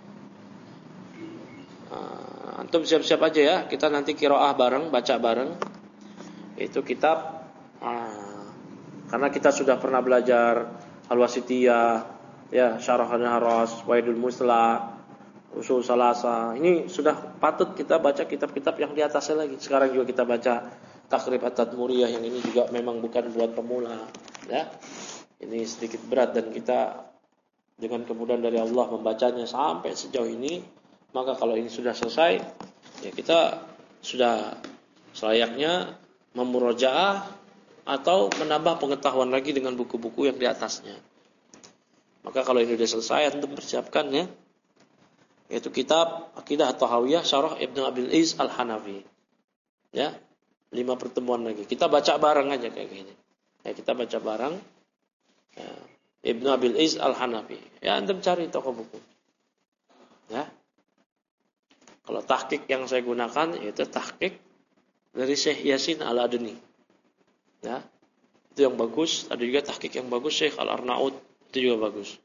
Nah, antum siap-siap aja ya. Kita nanti qiraah bareng, baca bareng. Itu kitab. Nah, karena kita sudah pernah belajar Al-Wasithiyah, ya, Syarah An-Naras, Waidul Musla, Usul Salasa. Ini sudah patut kita baca kitab-kitab yang di atasnya lagi. Sekarang juga kita baca Taqrib At-Tadmuriyah, yang ini juga memang bukan buat pemula, ya. Ini sedikit berat dan kita dengan kemudahan dari Allah membacanya sampai sejauh ini, maka kalau ini sudah selesai, ya kita sudah selayaknya memurojaah atau menambah pengetahuan lagi dengan buku-buku yang di atasnya. Maka kalau ini sudah selesai, antum persiapkan ya yaitu kitab Aqidah At-Tahawiyah Syarah Ibnu Abil Iz Al-Hanafi. Ya, lima pertemuan lagi. Kita baca bareng aja kayak gini. Ya, kita baca bareng. Ya, Ibnu Abil Iz Al-Hanafi. Ya, antum cari toko buku. Ya. Kalau tahqiq yang saya gunakan yaitu tahqiq dari Syekh Yasin Al-Adni. Ya. Itu yang bagus. Ada juga tahqiq yang bagus Syekh Al-Arnaud, itu juga bagus.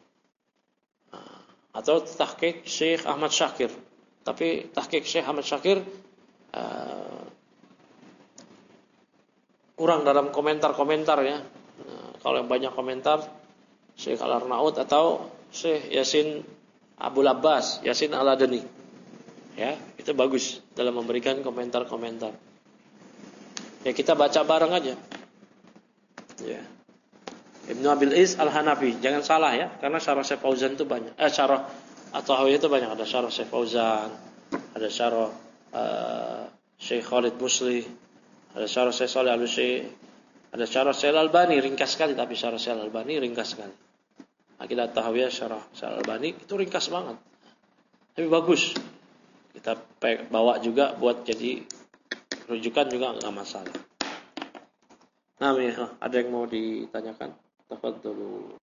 Atau tahqiq Syekh Ahmad Syakir. Tapi tahqiq Syekh Ahmad Syakir uh, kurang dalam komentar-komentar ya. Nah, kalau yang banyak komentar Syekh Al-Arnaud atau Syekh Yasin Abul Abbas, Yasin Al-Adni. Ya, itu bagus dalam memberikan komentar-komentar. Ya, kita baca bareng aja. Ya. Ibnu Abil Iz Al-Hanafi, jangan salah ya, karena syarah Syekh Fauzan itu banyak. Eh syarah At-Tahawiyah itu banyak, ada syarah Syekh Fauzan, ada syarah uh, Syekh Khalid Musli, ada syarah Syekh Shalih Al-Utsaimin, ada syarah Syekh Al-Albani, ringkas sekali tapi syarah Syekh Al-Albani ringkas sekali. Aqidah At-Tahawiyah syarah Syekh Al-Albani itu ringkas banget. Tapi bagus. Kita bawa juga buat jadi rujukan juga enggak masalah. Nah, ada yang mau ditanyakan? Tafadhalu.